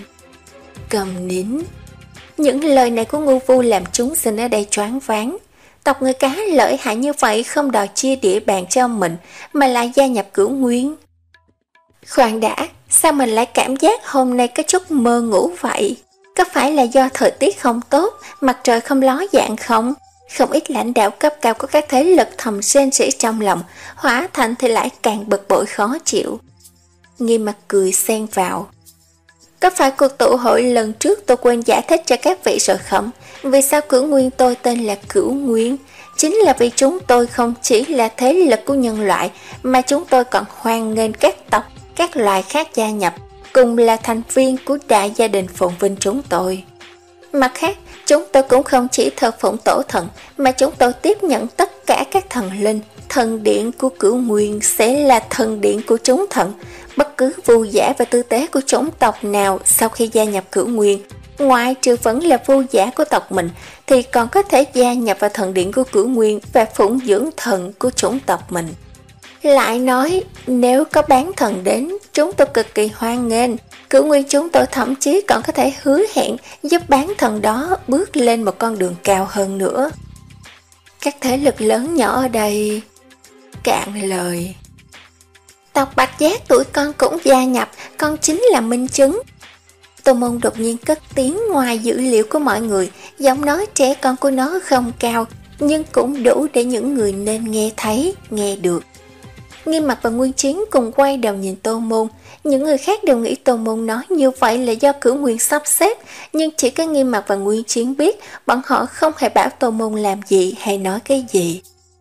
A: cầm nín. Những lời này của Ngô Phu làm chúng sinh ở đây choáng váng. Tộc người cá lợi hại như vậy không đòi chia địa bàn cho mình mà lại gia nhập Cửu Nguyên. Khoan đã, sao mình lại cảm giác hôm nay có chút mơ ngủ vậy? Có phải là do thời tiết không tốt, mặt trời không ló dạng không? Không ít lãnh đạo cấp cao của các thế lực thầm rên rỉ trong lòng, Hóa Thành thì lại càng bực bội khó chịu. Nghiêm Mặt cười xen vào. Có phải cuộc tụ hội lần trước tôi quên giải thích cho các vị rồi không? Vì sao Cửu Nguyên tôi tên là Cửu Nguyên? Chính là vì chúng tôi không chỉ là thế lực của nhân loại, mà chúng tôi còn hoan nghênh các tộc, các loài khác gia nhập, cùng là thành viên của đại gia đình phồn vinh chúng tôi. Mặt khác, chúng tôi cũng không chỉ thờ phụng tổ thần, mà chúng tôi tiếp nhận tất cả các thần linh. Thần điện của Cửu Nguyên sẽ là thần điện của chúng thần. Bất cứ vu giả và tư tế của chủng tộc nào sau khi gia nhập Cửu Nguyên, ngoại trừ vẫn là vu giả của tộc mình, thì còn có thể gia nhập vào thần điện của Cửu Nguyên và phụng dưỡng thần của chủng tộc mình. Lại nói, nếu có bán thần đến, chúng tôi cực kỳ hoan nghênh. Cửu Nguyên chúng tôi thậm chí còn có thể hứa hẹn giúp bán thần đó bước lên một con đường cao hơn nữa. Các thế lực lớn nhỏ ở đây cạn lời. Tộc Bạch Giác tuổi con cũng gia nhập, con chính là minh chứng. Tô Môn đột nhiên cất tiếng ngoài dữ liệu của mọi người, giọng nói trẻ con của nó không cao, nhưng cũng đủ để những người nên nghe thấy, nghe được. Nghiêm Mặt và Nguyên Chiến cùng quay đầu nhìn Tô Môn, những người khác đều nghĩ Tô Môn nói như vậy là do Cửu Nguyên sắp xếp, nhưng chỉ có Nghiêm Mặt và Nguyên Chiến biết, bọn họ không hề bảo Tô Môn làm gì hay nói cái gì.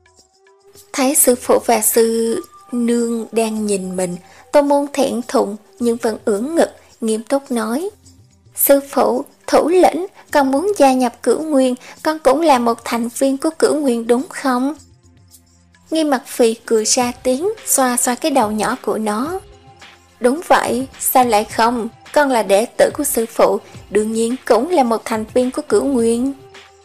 A: Thấy sư phụ và sư nương đang nhìn mình, Tô Môn thẹn thùng nhưng vẫn ưỡn ngực, nghiêm túc nói: Sư phụ, thủ lĩnh, con muốn gia nhập Cửu Nguyên, con cũng là một thành viên của Cửu Nguyên đúng không? Nghi Mặc Phì cười ra tiếng, xoa xoa cái đầu nhỏ của nó. Đúng vậy, sao lại không? Con là đệ tử của sư phụ, đương nhiên cũng là một thành viên của Cửu Nguyên.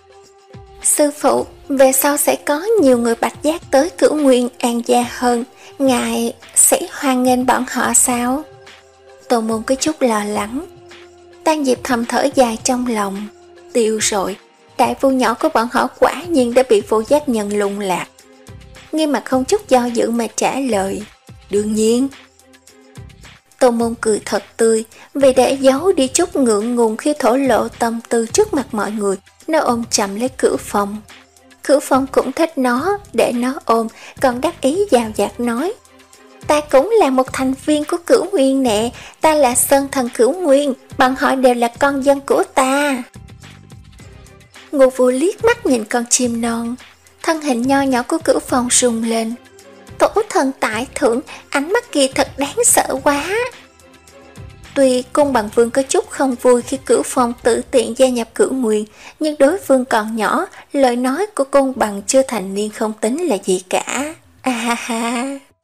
A: Sư phụ, về sau sẽ có nhiều người Bạch Giác tới Cửu Nguyên an gia hơn, ngài sẽ hoan nghênh bọn họ sao? Tô Môn có chút lo lắng. Tang Diệp thầm thở dài trong lòng. Tiêu rồi, đại phu nhỏ của bọn họ quả nhiên đã bị vô giác nhân lung lạc. Nghi Mặc không chút do dự mà trả lời. Đương nhiên. Tô Môn cười thật tươi, vì để giấu đi chút ngượng ngùng khi thổ lộ tâm tư trước mặt mọi người, nó ôm chậm lấy Cửu Phong. Cửu Phong cũng thích nó, để nó ôm, còn đắc ý dào dạt nói. Ta cũng là một thành viên của Cửu Nguyên nè, ta là Sơn Thần Cửu Nguyên, bọn họ đều là con dân của ta. Ngô Vô liếc mắt nhìn con chim non, thân hình nho nhỏ của Cửu Phong rung lên. Tổ thần tại thượng, ánh mắt kia thật đáng sợ quá. Tuy Cung Bằng Vương có chút không vui khi Cửu Phong tự tiện gia nhập Cửu Nguyên, nhưng đối phương còn nhỏ, lời nói của Cung Bằng chưa thành niên không tính là gì cả. À ha ha.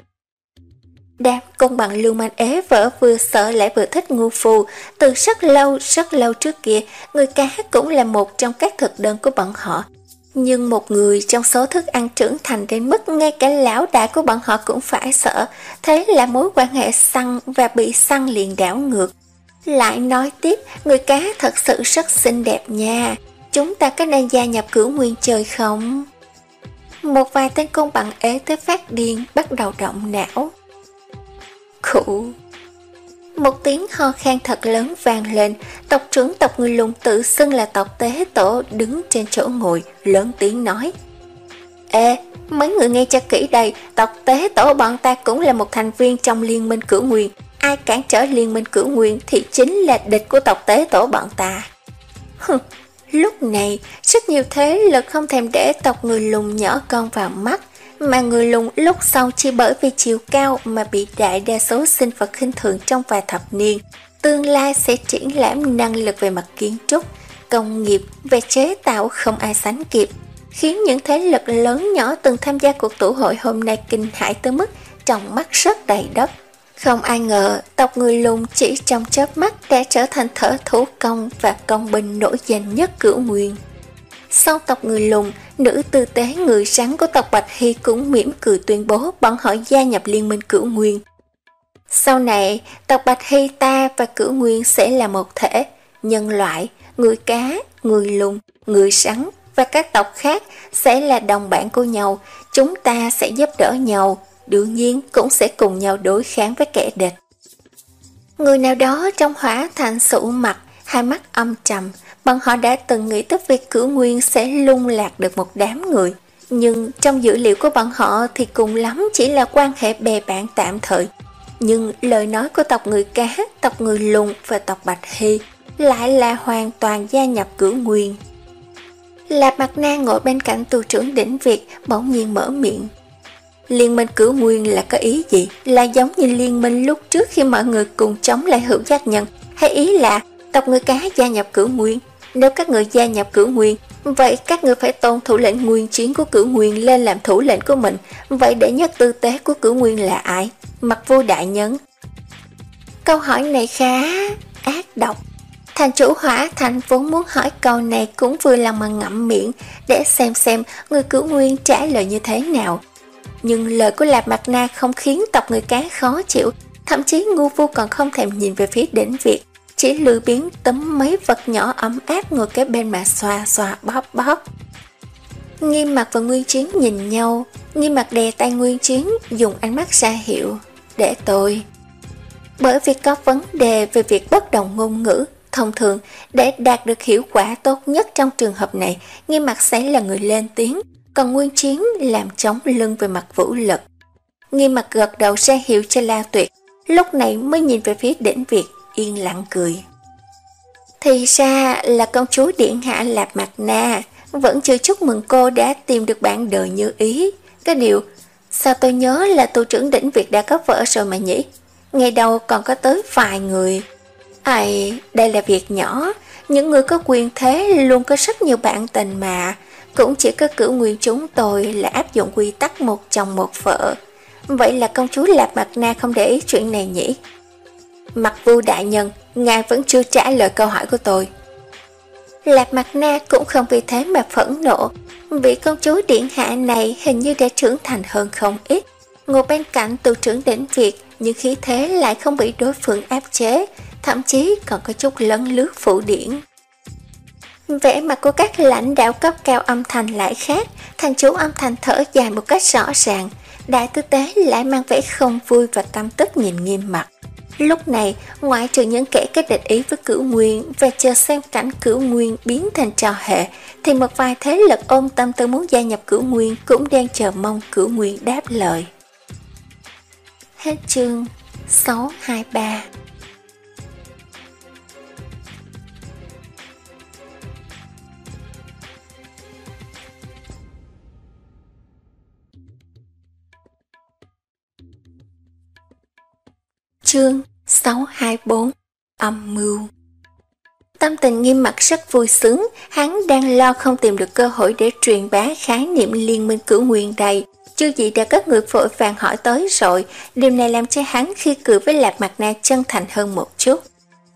A: Đám Cung Bằng lưu manh ế vỡ vừa sợ lại vừa thích ngu phù. Từ rất lâu, rất lâu trước kia, người cá cũng là một trong các thực đơn của bọn họ. Nhưng một người trong số thức ăn trưởng thành đến mức ngay cả lão đại của bọn họ cũng phải sợ. Thế là mối quan hệ săn và bị săn liền đảo ngược. Lại nói tiếp, người cá thật sự rất xinh đẹp nha. Chúng ta có nên gia nhập Cửu Nguyên chơi không? Một vài tên Cung Bằng ế tới phát điên bắt đầu động não. Khủ. Một tiếng ho khan thật lớn vang lên, tộc trưởng tộc người Lùng tự xưng là tộc Tế Tổ đứng trên chỗ ngồi, lớn tiếng nói. Ê, mấy người nghe cho kỹ đây, tộc Tế Tổ bọn ta cũng là một thành viên trong liên minh Cửu Nguyên. Ai cản trở liên minh Cửu Nguyên thì chính là địch của tộc Tế Tổ bọn ta. Hừ, lúc này, rất nhiều thế lực không thèm để tộc người Lùng nhỏ con vào mắt, mà người Lùng lúc sau chỉ bởi vì chiều cao mà bị đại đa số sinh vật khinh thường trong vài thập niên. Tương lai sẽ triển lãm năng lực về mặt kiến trúc, công nghiệp, về chế tạo không ai sánh kịp, khiến những thế lực lớn nhỏ từng tham gia cuộc tụ hội hôm nay kinh hãi tới mức trong mắt rất đầy đất. Không ai ngờ tộc người Lùng chỉ trong chớp mắt đã trở thành thợ thủ công và công binh nổi danh nhất Cửu Nguyên. Sau tộc người Lùng, nữ tư tế người rắn của tộc Bạch Hy cũng mỉm cười tuyên bố bọn họ gia nhập liên minh Cửu Nguyên. Sau này, tộc Bạch Hy ta và Cửu Nguyên sẽ là một thể, nhân loại, người cá, người Lùng, người rắn và các tộc khác sẽ là đồng bạn của nhau, chúng ta sẽ giúp đỡ nhau, đương nhiên cũng sẽ cùng nhau đối kháng với kẻ địch. Người nào đó trong Hỏa Thành sụ mặt, hai mắt âm trầm. Bọn họ đã từng nghĩ tới việc Cửu Nguyên sẽ lung lạc được một đám người, nhưng trong dữ liệu của bọn họ thì cùng lắm chỉ là quan hệ bè bạn tạm thời. Nhưng lời nói của tộc người cá, tộc người Lùng và tộc Bạch Hy lại là hoàn toàn gia nhập Cửu Nguyên. Lạp Mặt Na ngồi bên cạnh tù trưởng Đỉnh Việt bỗng nhiên mở miệng. Liên minh Cửu Nguyên là có ý gì? Là giống như liên minh lúc trước khi mọi người cùng chống lại Hữu Giác Nhân, hay ý là tộc người cá gia nhập Cửu Nguyên? Nếu các người gia nhập Cửu Nguyên, vậy các người phải tôn thủ lĩnh nguyên chiến của Cửu Nguyên lên làm thủ lĩnh của mình. Vậy đệ nhất tư tế của Cửu Nguyên là ai? Mặc Vô đại nhân. Câu hỏi này khá ác độc. Thành chủ Hỏa Thành vốn muốn hỏi câu này cũng vừa lòng mà ngậm miệng để xem xem người Cửu Nguyên trả lời như thế nào. Nhưng lời của Lạp Mặt Na không khiến tộc người cá khó chịu, thậm chí ngu vu còn không thèm nhìn về phía Đỉnh Việt, chỉ lười biếng tấm mấy vật nhỏ ấm áp ngồi kế bên mà xoa xoa bóp bóp. Nghiêm Mặc và Nguyên Chiến nhìn nhau, Nghiêm Mặc đè tay Nguyên Chiến dùng ánh mắt ra hiệu, để tôi. Bởi vì có vấn đề về việc bất đồng ngôn ngữ, thông thường để đạt được hiệu quả tốt nhất trong trường hợp này, Nghiêm Mặc sẽ là người lên tiếng, còn Nguyên Chiến làm chống lưng về mặt vũ lực. Nghiêm Mặc gật đầu ra hiệu cho La Tuyệt, lúc này mới nhìn về phía Đỉnh Việt, yên lặng cười. Thì ra là công chúa điện hạ Lạp Mặt Na, vẫn chưa chúc mừng cô đã tìm được bạn đời như ý. Cái điều, sao tôi nhớ là tù trưởng Đỉnh Việt đã có vợ rồi mà nhỉ? Ngày đầu còn có tới vài người. Ây, đây là việc nhỏ, những người có quyền thế luôn có rất nhiều bạn tình mà, cũng chỉ có Cửu Nguyên chúng tôi là áp dụng quy tắc một chồng một vợ. Vậy là công chúa Lạp Mặt Na không để ý chuyện này nhỉ? Mặc Vu đại nhân, ngài vẫn chưa trả lời câu hỏi của tôi. Lạp Mặt Na cũng không vì thế mà phẫn nộ, vị công chúa điện hạ này hình như đã trưởng thành hơn không ít. Ngồi bên cạnh tù trưởng đỉnh Việt, nhưng khí thế lại không bị đối phương áp chế, thậm chí còn có chút lấn lướt phủ điển. Vẻ mặt của các lãnh đạo cấp cao âm thanh lại khác, thành chủ âm thanh thở dài một cách rõ ràng, đại tư tế lại mang vẻ không vui và căm tức nhìn Nghiêm Mặc. Lúc này, ngoại trừ những kẻ có địch ý với Cửu Nguyên và chờ xem cảnh Cửu Nguyên biến thành trò hề, thì một vài thế lực ôm tâm tư muốn gia nhập Cửu Nguyên cũng đang chờ mong Cửu Nguyên đáp lời. Hết chương sáu hai ba. Chương sáu hai bốn. Âm mưu. Tâm tình Nghiêm Mặc rất vui sướng, hắn đang lo không tìm được cơ hội để truyền bá khái niệm liên minh Cửu Nguyên đây. Chưa gì đã có người vội vàng hỏi tới rồi, điều này làm cho hắn khi cười với Lạp Mặt Na chân thành hơn một chút.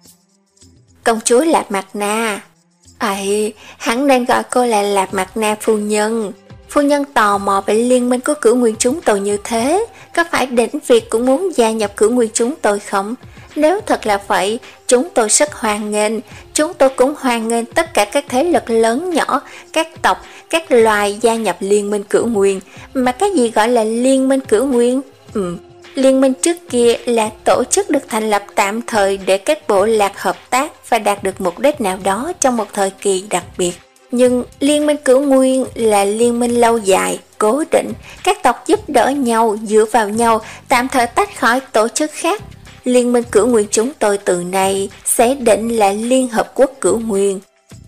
A: Công chúa Lạp Mặt Na. Ấy, hắn nên gọi cô là Lạp Mặt Na phu nhân. Phu nhân tò mò về liên minh của Cửu Nguyên chúng tôi như thế, có phải đỉnh Việt cũng muốn gia nhập Cửu Nguyên chúng tôi không? Nếu thật là vậy, chúng tôi rất hoan nghênh, chúng tôi cũng hoan nghênh tất cả các thế lực lớn nhỏ, các tộc, các loài gia nhập liên minh Cửu Nguyên. Mà cái gì gọi là liên minh Cửu Nguyên? Ừ, liên minh trước kia là tổ chức được thành lập tạm thời để các bộ lạc hợp tác và đạt được mục đích nào đó trong một thời kỳ đặc biệt. Nhưng liên minh Cửu Nguyên là liên minh lâu dài, cố định, các tộc giúp đỡ nhau, dựa vào nhau, tạm thời tách khỏi tổ chức khác. Liên minh Cửu Nguyên chúng tôi từ nay sẽ định là Liên Hợp Quốc Cửu Nguyên.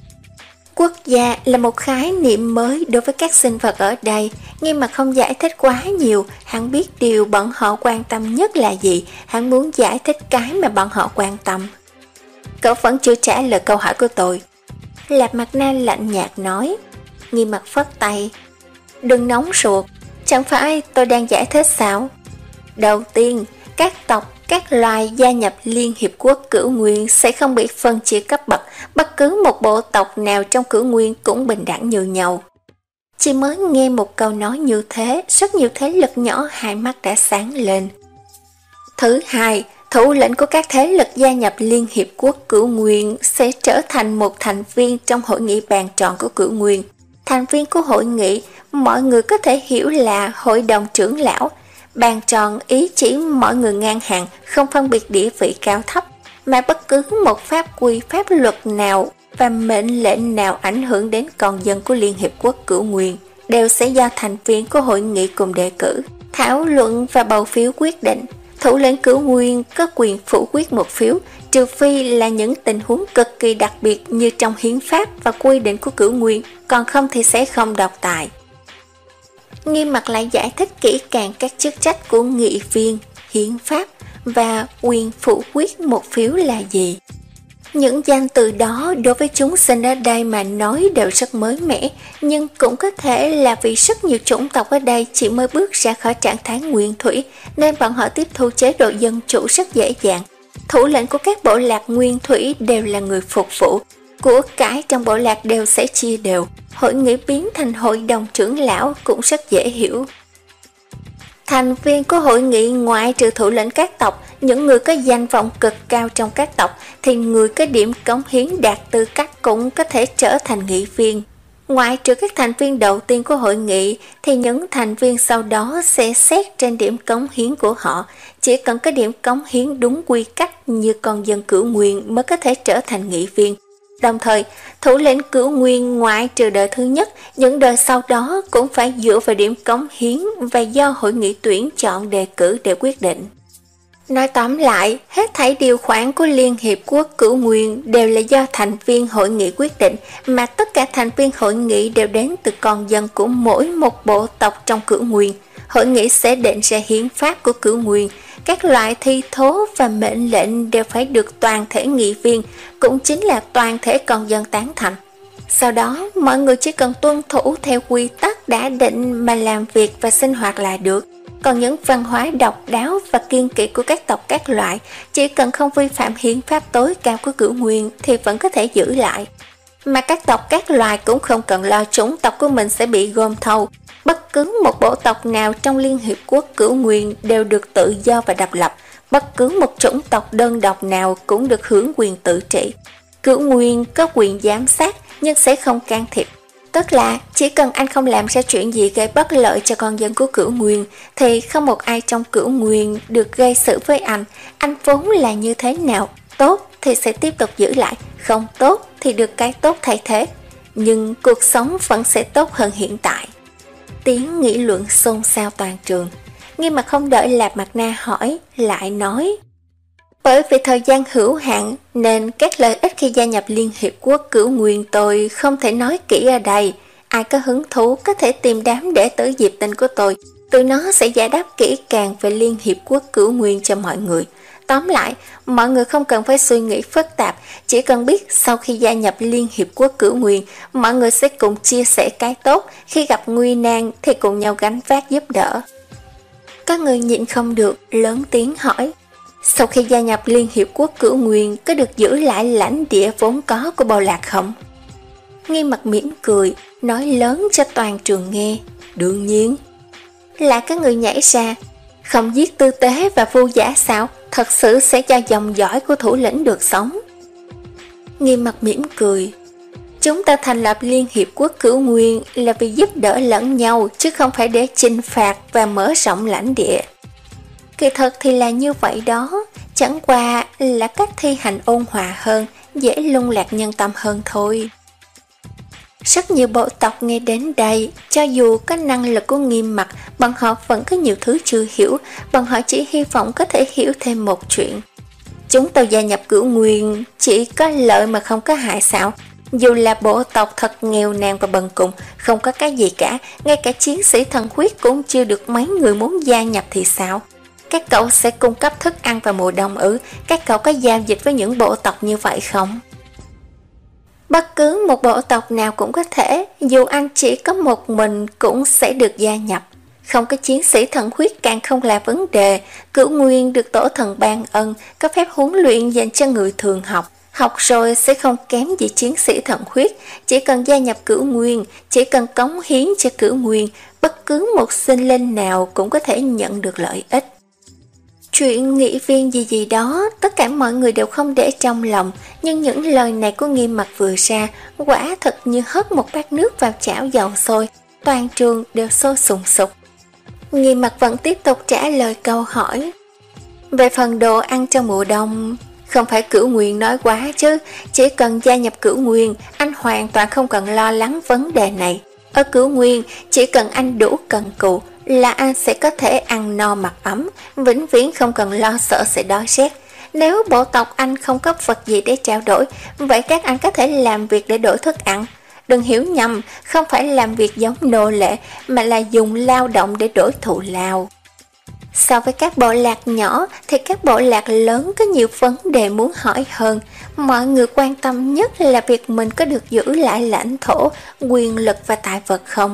A: Quốc gia là một khái niệm mới đối với các sinh vật ở đây, nhưng mà không giải thích quá nhiều, hắn biết điều bọn họ quan tâm nhất là gì, hắn muốn giải thích cái mà bọn họ quan tâm. Cậu vẫn chưa trả lời câu hỏi của tôi. Lạp Mặt Na lạnh nhạt nói. Nghiêm Mặc phất tay. Đừng nóng ruột, chẳng phải tôi đang giải thích sao? Đầu tiên, các tộc, các loài gia nhập Liên Hiệp Quốc Cửu Nguyên sẽ không bị phân chia cấp bậc, bất cứ một bộ tộc nào trong Cửu Nguyên cũng bình đẳng như nhau. Chỉ mới nghe một câu nói như thế, rất nhiều thế lực nhỏ hai mắt đã sáng lên. Thứ hai, thủ lĩnh của các thế lực gia nhập Liên Hiệp Quốc Cửu Nguyên sẽ trở thành một thành viên trong hội nghị bàn tròn của Cửu Nguyên. Thành viên của hội nghị, mọi người có thể hiểu là hội đồng trưởng lão. Bàn tròn ý chỉ mọi người ngang hàng, không phân biệt địa vị cao thấp, mà bất cứ một pháp quy pháp luật nào và mệnh lệnh nào ảnh hưởng đến con dân của Liên Hiệp Quốc Cửu Nguyên đều sẽ do thành viên của hội nghị cùng đề cử, thảo luận và bầu phiếu quyết định. Thủ lĩnh Cửu Nguyên có quyền phủ quyết một phiếu, trừ phi là những tình huống cực kỳ đặc biệt như trong hiến pháp và quy định của Cửu Nguyên, còn không thì sẽ không độc tài. Nghiêm Mặc lại giải thích kỹ càng các chức trách của nghị viên, hiến pháp và quyền phủ quyết một phiếu là gì. Những danh từ đó đối với chúng sinh ở đây mà nói đều rất mới mẻ, nhưng cũng có thể là vì rất nhiều chủng tộc ở đây chỉ mới bước ra khỏi trạng thái nguyên thủy, nên bọn họ tiếp thu chế độ dân chủ rất dễ dàng. Thủ lĩnh của các bộ lạc nguyên thủy đều là người phục vụ, của cải trong bộ lạc đều sẽ chia đều, hội nghị biến thành hội đồng trưởng lão cũng rất dễ hiểu. Thành viên của hội nghị ngoại trừ thủ lĩnh các tộc, những người có danh vọng cực cao trong các tộc, thì người có điểm cống hiến đạt tư cách cũng có thể trở thành nghị viên. Ngoại trừ các thành viên đầu tiên của hội nghị, thì những thành viên sau đó sẽ xét trên điểm cống hiến của họ. Chỉ cần có điểm cống hiến đúng quy cách như con dân Cửu Nguyên mới có thể trở thành nghị viên. Đồng thời, thủ lĩnh Cửu Nguyên ngoại trừ đời thứ nhất, những đời sau đó cũng phải dựa vào điểm cống hiến và do hội nghị tuyển chọn đề cử để quyết định. Nói tóm lại, hết thảy điều khoản của Liên Hiệp Quốc Cửu Nguyên đều là do thành viên hội nghị quyết định, mà tất cả thành viên hội nghị đều đến từ con dân của mỗi một bộ tộc trong Cửu Nguyên. Hội nghị sẽ định ra hiến pháp của Cửu Nguyên, các loại thi thố và mệnh lệnh đều phải được toàn thể nghị viên, cũng chính là toàn thể con dân tán thành. Sau đó, mọi người chỉ cần tuân thủ theo quy tắc đã định mà làm việc và sinh hoạt là được. Còn những văn hóa độc đáo và kiêng kỵ của các tộc các loại, chỉ cần không vi phạm hiến pháp tối cao của Cửu Nguyên thì vẫn có thể giữ lại. Mà các tộc các loài cũng không cần lo chủng tộc của mình sẽ bị gom thâu. Bất cứ một bộ tộc nào trong Liên Hiệp Quốc Cửu Nguyên đều được tự do và độc lập. Bất cứ một chủng tộc đơn độc nào cũng được hưởng quyền tự trị. Cửu Nguyên có quyền giám sát nhưng sẽ không can thiệp. Tức là chỉ cần anh không làm ra chuyện gì gây bất lợi cho con dân của Cửu Nguyên thì không một ai trong Cửu Nguyên được gây sự với anh. Anh vốn là như thế nào, tốt thì sẽ tiếp tục giữ lại, không tốt thì được cái tốt thay thế. Nhưng cuộc sống vẫn sẽ tốt hơn hiện tại. Tiếng nghị luận xôn xao toàn trường. Nghiêm Mặt không đợi Lạp Mặt Na hỏi, lại nói: bởi vì thời gian hữu hạn nên các lợi ích khi gia nhập Liên Hiệp Quốc Cửu Nguyên tôi không thể nói kỹ ở đây. Ai có hứng thú có thể tìm đám đệ tử Diệp Tinh của tôi. Tụi nó sẽ giải đáp kỹ càng về Liên Hiệp Quốc Cửu Nguyên cho mọi người. Tóm lại, mọi người không cần phải suy nghĩ phức tạp, chỉ cần biết sau khi gia nhập Liên Hiệp Quốc Cửu Nguyên, mọi người sẽ cùng chia sẻ cái tốt, khi gặp nguy nan thì cùng nhau gánh vác giúp đỡ. Có người nhịn không được, lớn tiếng hỏi: sau khi gia nhập Liên Hiệp Quốc Cửu Nguyên có được giữ lại lãnh địa vốn có của bộ lạc không? Nghiêm Mặt mỉm cười, nói lớn cho toàn trường nghe: đương nhiên. Là các người nhảy ra: không giết Tư Tế và Vu Giả sao? Thật sự sẽ cho dòng dõi của thủ lĩnh được sống. Nghiêm Mặt mỉm cười: chúng ta thành lập Liên Hiệp Quốc Cửu Nguyên là vì giúp đỡ lẫn nhau, chứ không phải để chinh phạt và mở rộng lãnh địa. Kỳ thật thì là như vậy đó, chẳng qua là cách thi hành ôn hòa hơn, dễ lung lạc nhân tâm hơn thôi. Rất nhiều bộ tộc nghe đến đây, cho dù có năng lực của Nghiêm Mặt, bọn họ vẫn có nhiều thứ chưa hiểu, bọn họ chỉ hy vọng có thể hiểu thêm một chuyện. Chúng tôi gia nhập Cửu Nguyên chỉ có lợi mà không có hại sao? Dù là bộ tộc thật nghèo nàn và bần cùng, không có cái gì cả, ngay cả chiến sĩ thần huyết cũng chưa được mấy người muốn gia nhập thì sao? Các cậu sẽ cung cấp thức ăn vào mùa đông ư? Các cậu có giao dịch với những bộ tộc như vậy không? Bất cứ một bộ tộc nào cũng có thể, dù anh chỉ có một mình cũng sẽ được gia nhập. Không có chiến sĩ thần huyết càng không là vấn đề. Cửu Nguyên được tổ thần ban ân, có phép huấn luyện dành cho người thường học. Học rồi sẽ không kém gì chiến sĩ thần huyết. Chỉ cần gia nhập Cửu Nguyên, chỉ cần cống hiến cho Cửu Nguyên, bất cứ một sinh linh nào cũng có thể nhận được lợi ích. Chuyện nghị viên gì gì đó, tất cả mọi người đều không để trong lòng, nhưng những lời này của Nghiêm Mặt vừa ra, quả thật như hất một bát nước vào chảo dầu sôi, toàn trường đều sôi sùng sục. Nghiêm Mặt vẫn tiếp tục trả lời câu hỏi. Về phần đồ ăn trong mùa đông, không phải Cửu Nguyên nói quá chứ, chỉ cần gia nhập Cửu Nguyên, anh hoàn toàn không cần lo lắng vấn đề này. Ở Cửu Nguyên, chỉ cần anh đủ cần cù là anh sẽ có thể ăn no mặc ấm, vĩnh viễn không cần lo sợ sẽ đói rét. Nếu bộ tộc anh không có vật gì để trao đổi, vậy các anh có thể làm việc để đổi thức ăn. Đừng hiểu nhầm, không phải làm việc giống nô lệ, mà là dùng lao động để đổi thù lao. So với các bộ lạc nhỏ thì các bộ lạc lớn có nhiều vấn đề muốn hỏi hơn. Mọi người quan tâm nhất là việc mình có được giữ lại lãnh thổ, quyền lực và tài vật không.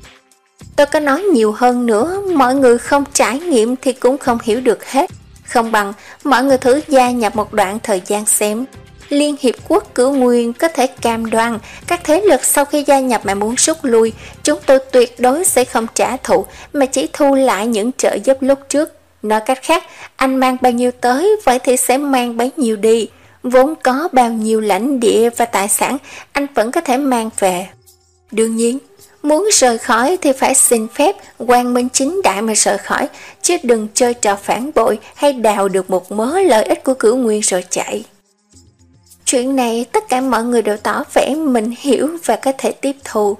A: Tôi có nói nhiều hơn nữa, mọi người không trải nghiệm thì cũng không hiểu được hết. Không bằng mọi người thử gia nhập một đoạn thời gian xem. Liên Hiệp Quốc Cửu Nguyên có thể cam đoan các thế lực sau khi gia nhập mà muốn rút lui, chúng tôi tuyệt đối sẽ không trả thù mà chỉ thu lại những trợ giúp lúc trước. Nói cách khác, anh mang bao nhiêu tới, vậy thì sẽ mang bấy nhiêu đi. Vốn có bao nhiêu lãnh địa và tài sản, anh vẫn có thể mang về. Đương nhiên, muốn rời khỏi thì phải xin phép, quang minh chính đại mà rời khỏi, chứ đừng chơi trò phản bội hay đào được một mớ lợi ích của Cửu Nguyên rồi chạy. Chuyện này tất cả mọi người đều tỏ vẻ mình hiểu và có thể tiếp thu.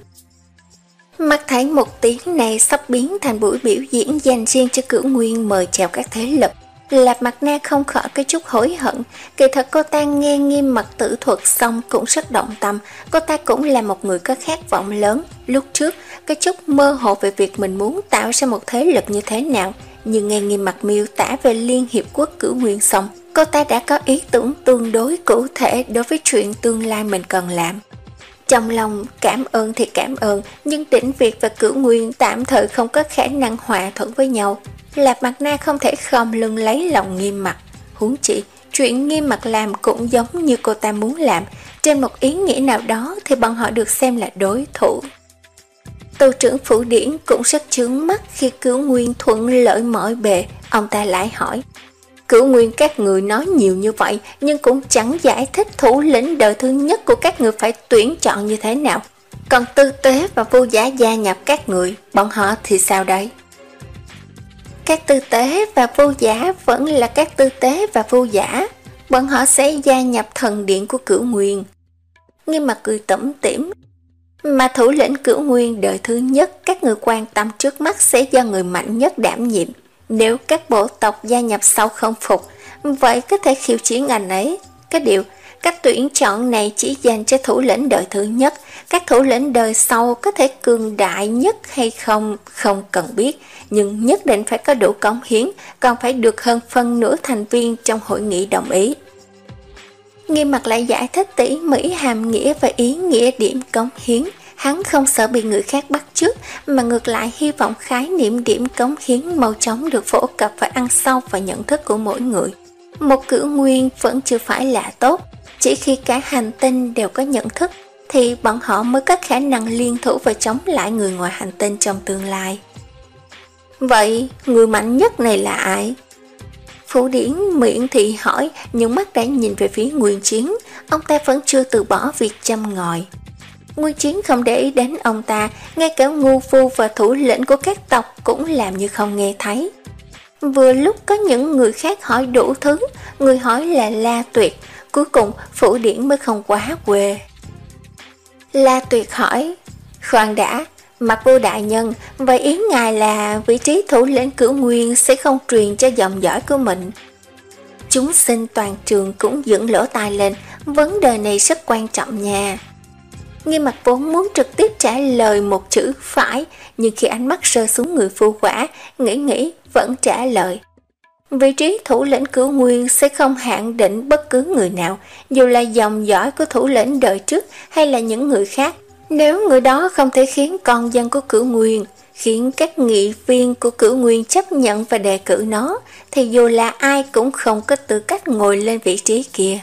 A: Mắt thấy một tiếng này sắp biến thành buổi biểu diễn dành riêng cho Cửu Nguyên mời chào các thế lực. Lạp Mặt Na không khỏi cái chút hối hận. Kỳ thật cô ta nghe Nghiêm Mặt tự thuật xong cũng rất động tâm. Cô ta cũng là một người có khát vọng lớn. Lúc trước, cái chút mơ hồ về việc mình muốn tạo ra một thế lực như thế nào. Nhưng nghe Nghiêm Mặc miêu tả về Liên Hiệp Quốc Cửu Nguyên xong, cô ta đã có ý tưởng tương đối cụ thể đối với chuyện tương lai mình cần làm. Trong lòng cảm ơn thì cảm ơn, nhưng Đỉnh Việt và Cửu Nguyên tạm thời không có khả năng hòa thuận với nhau. Lạp Mặt Na không thể khom lưng lấy lòng Nghiêm Mặc. Huống chi, chuyện Nghiêm Mặc làm cũng giống như cô ta muốn làm, trên một ý nghĩa nào đó thì bọn họ được xem là đối thủ. Tô trưởng Phủ Điển cũng rất chướng mắt khi Cửu Nguyên thuận lợi mọi bề. Ông ta lại hỏi, Cửu Nguyên các người nói nhiều như vậy nhưng cũng chẳng giải thích thủ lĩnh đời thứ nhất của các người phải tuyển chọn như thế nào. Còn Tư Tế và Vô Giả gia nhập các người, bọn họ thì sao đây? Các Tư Tế và Vô Giả vẫn là các Tư Tế và Vô Giả. Bọn họ sẽ gia nhập thần điện của Cửu Nguyên. Nghiêm Mặc cười tủm tỉm. Mà thủ lĩnh Cửu Nguyên đời thứ nhất các người quan tâm trước mắt sẽ do người mạnh nhất đảm nhiệm. Nếu các bộ tộc gia nhập sau không phục, vậy có thể khiêu chiến anh ấy. Cái điều, các tuyển chọn này chỉ dành cho thủ lĩnh đời thứ nhất. Các thủ lĩnh đời sau có thể cường đại nhất hay không, không cần biết. Nhưng nhất định phải có đủ cống hiến, còn phải được hơn phân nửa thành viên trong hội nghị đồng ý. Nghiêm Mặc lại giải thích tỉ mỉ hàm nghĩa và ý nghĩa điểm cống hiến. Hắn không sợ bị người khác bắt chước, mà ngược lại hy vọng khái niệm điểm cống hiến mau chóng được phổ cập và ăn sâu vào nhận thức của mỗi người. Một Cửu Nguyên vẫn chưa phải là tốt, chỉ khi cả hành tinh đều có nhận thức thì bọn họ mới có khả năng liên thủ và chống lại người ngoài hành tinh trong tương lai. Vậy người mạnh nhất này là ai? Phủ Điển miệng thì hỏi, nhưng mắt đã nhìn về phía Nguyên Chiến. Ông ta vẫn chưa từ bỏ việc châm ngòi. Nguyên Chiến không để ý đến ông ta, ngay cả ngu phu và thủ lĩnh của các tộc cũng làm như không nghe thấy. Vừa lúc có những người khác hỏi đủ thứ, người hỏi là La Tuyệt, cuối cùng Phủ Điển mới không quá quê. La Tuyệt hỏi, khoan đã, Mặc Vô đại nhân, vậy ý ngài là vị trí thủ lĩnh Cửu Nguyên sẽ không truyền cho dòng dõi của mình? Chúng sinh toàn trường cũng dựng lỗ tai lên, vấn đề này rất quan trọng nha. Nghiêm Mặc vốn muốn trực tiếp trả lời một chữ phải, nhưng khi ánh mắt rơi xuống người phu quả, nghĩ nghĩ vẫn trả lời. Vị trí thủ lĩnh Cửu Nguyên sẽ không hạn định bất cứ người nào, dù là dòng dõi của thủ lĩnh đời trước hay là những người khác. Nếu người đó không thể khiến con dân của Cửu Nguyên, khiến các nghị viên của Cửu Nguyên chấp nhận và đề cử nó, thì dù là ai cũng không có tư cách ngồi lên vị trí kia.